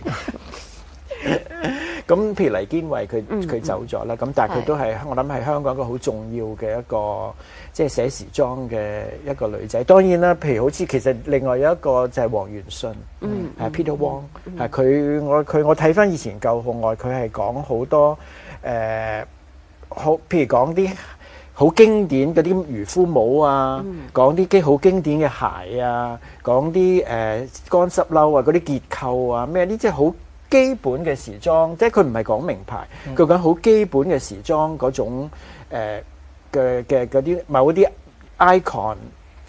咁、嗯、譬如黎堅惠佢佢走咗啦，咁、嗯、但係佢都係是我諗係香港一個好重要嘅一個即係寫時裝嘅一個女仔。當然啦，譬如好似其實另外有一個就係黃元順，係、嗯嗯、Peter Wong，係佢我佢我睇翻以前舊號外，佢係講好多誒好，譬如講啲。好經典嗰啲漁夫帽啊，講啲啲好經典嘅鞋啊，講啲誒乾濕褸啊，嗰啲結構啊，咩呢？即係好基本嘅時裝，即係佢唔係講名牌，佢講好基本嘅時裝嗰種誒嘅嘅嗰啲某啲 icon，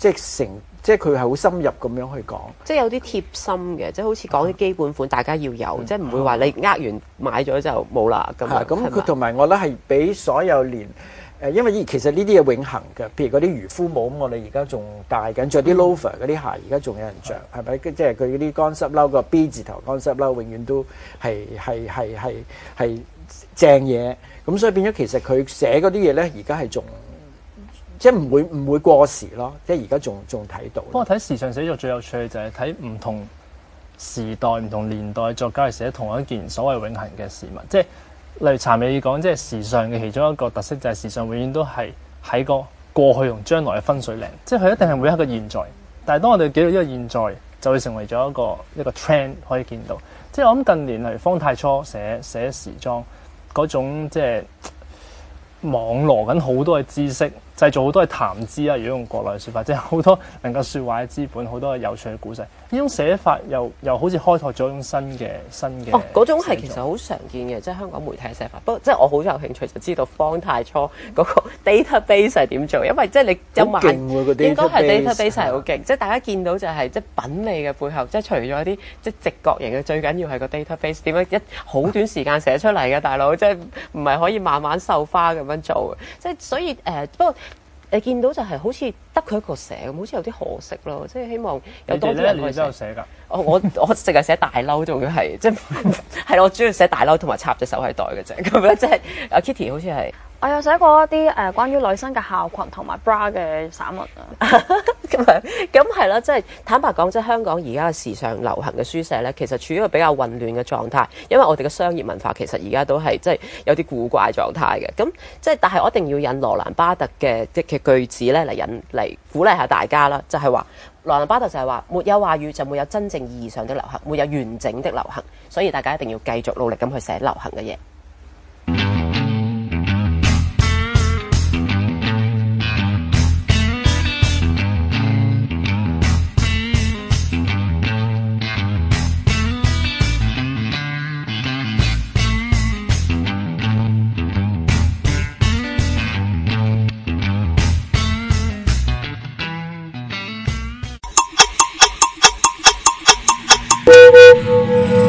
即係成。即係佢係好深入咁樣去講， 即係有啲貼心嘅，即係好似講啲基本款，大家要有，嗯、即係唔會話你呃完買咗就冇啦咁。係咁，佢同埋我覺得係俾所有年誒，因為其實呢啲嘢永恆嘅，譬如嗰啲漁夫帽，咁我哋而家仲戴緊，着啲 loafer 嗰啲鞋，而家仲有人着，係咪？即係佢嗰啲乾濕褸個 B 字頭乾濕褸，永遠都係係係係係正嘢。咁所以變咗其實佢寫嗰啲嘢咧，而家係仲。即係唔會唔會過時咯，即係而家仲仲睇到。不過睇時尚寫作最有趣嘅就係睇唔同時代、唔同年代作家去寫同一件所謂永恆嘅事物。即係例如查美爾講，即係時尚嘅其中一個特色就係時尚永遠都係喺個過去同將來嘅分水嶺。即係佢一定係每一個現在。但係當我哋記到呢個現在，就會成為咗一個一個 trend 可以見到。即係我諗近年例如方太初寫寫時裝嗰種即係網羅緊好多嘅知識。製造好多嘅談資啊！如果用國內嘅説法，即係好多能夠説話嘅資本，好多有趣嘅故事。呢種寫法又又好似開拓咗一種新嘅新嘅。 哦，嗰種係其實好常見嘅，即係香港媒體嘅寫法。不過即係我好有興趣就知道方太初嗰個 database 係點做，因為即係你有萬應該係 database 係好勁。即係大家見到就係即係品味嘅背後，即係除咗啲即係直覺型嘅，最緊要係個 database 點樣一好短時間寫出嚟嘅，大佬即係唔係可以慢慢繡花咁樣做嘅。即係所以誒、呃，不過。你見到就係好似得佢一個寫咁，好似有啲可惜咯。即係希望有多啲人去寫。 寫㗎。 我我我淨係寫大褸，仲要係即係係我主要寫大褸同埋插隻手喺袋嘅啫。咁樣即係阿 Kitty 好似係。 我有寫過一啲誒關於女生嘅校裙同埋 bra 嘅散文啊。 咁樣咁係啦，即係坦白講，即係香港而家嘅時尚流行嘅書寫咧，其實處於一個比較混亂嘅狀態，因為我哋嘅商業文化其實而家都係即係有啲古怪狀態嘅。咁即係但係我一定要引羅蘭巴特嘅嘅句子咧嚟引嚟鼓勵下大家啦，就係話羅蘭巴特就係話沒有話語就沒有真正意義上的流行，沒有完整的流行，所以大家一定要繼續努力咁去寫流行嘅嘢。 Thank you.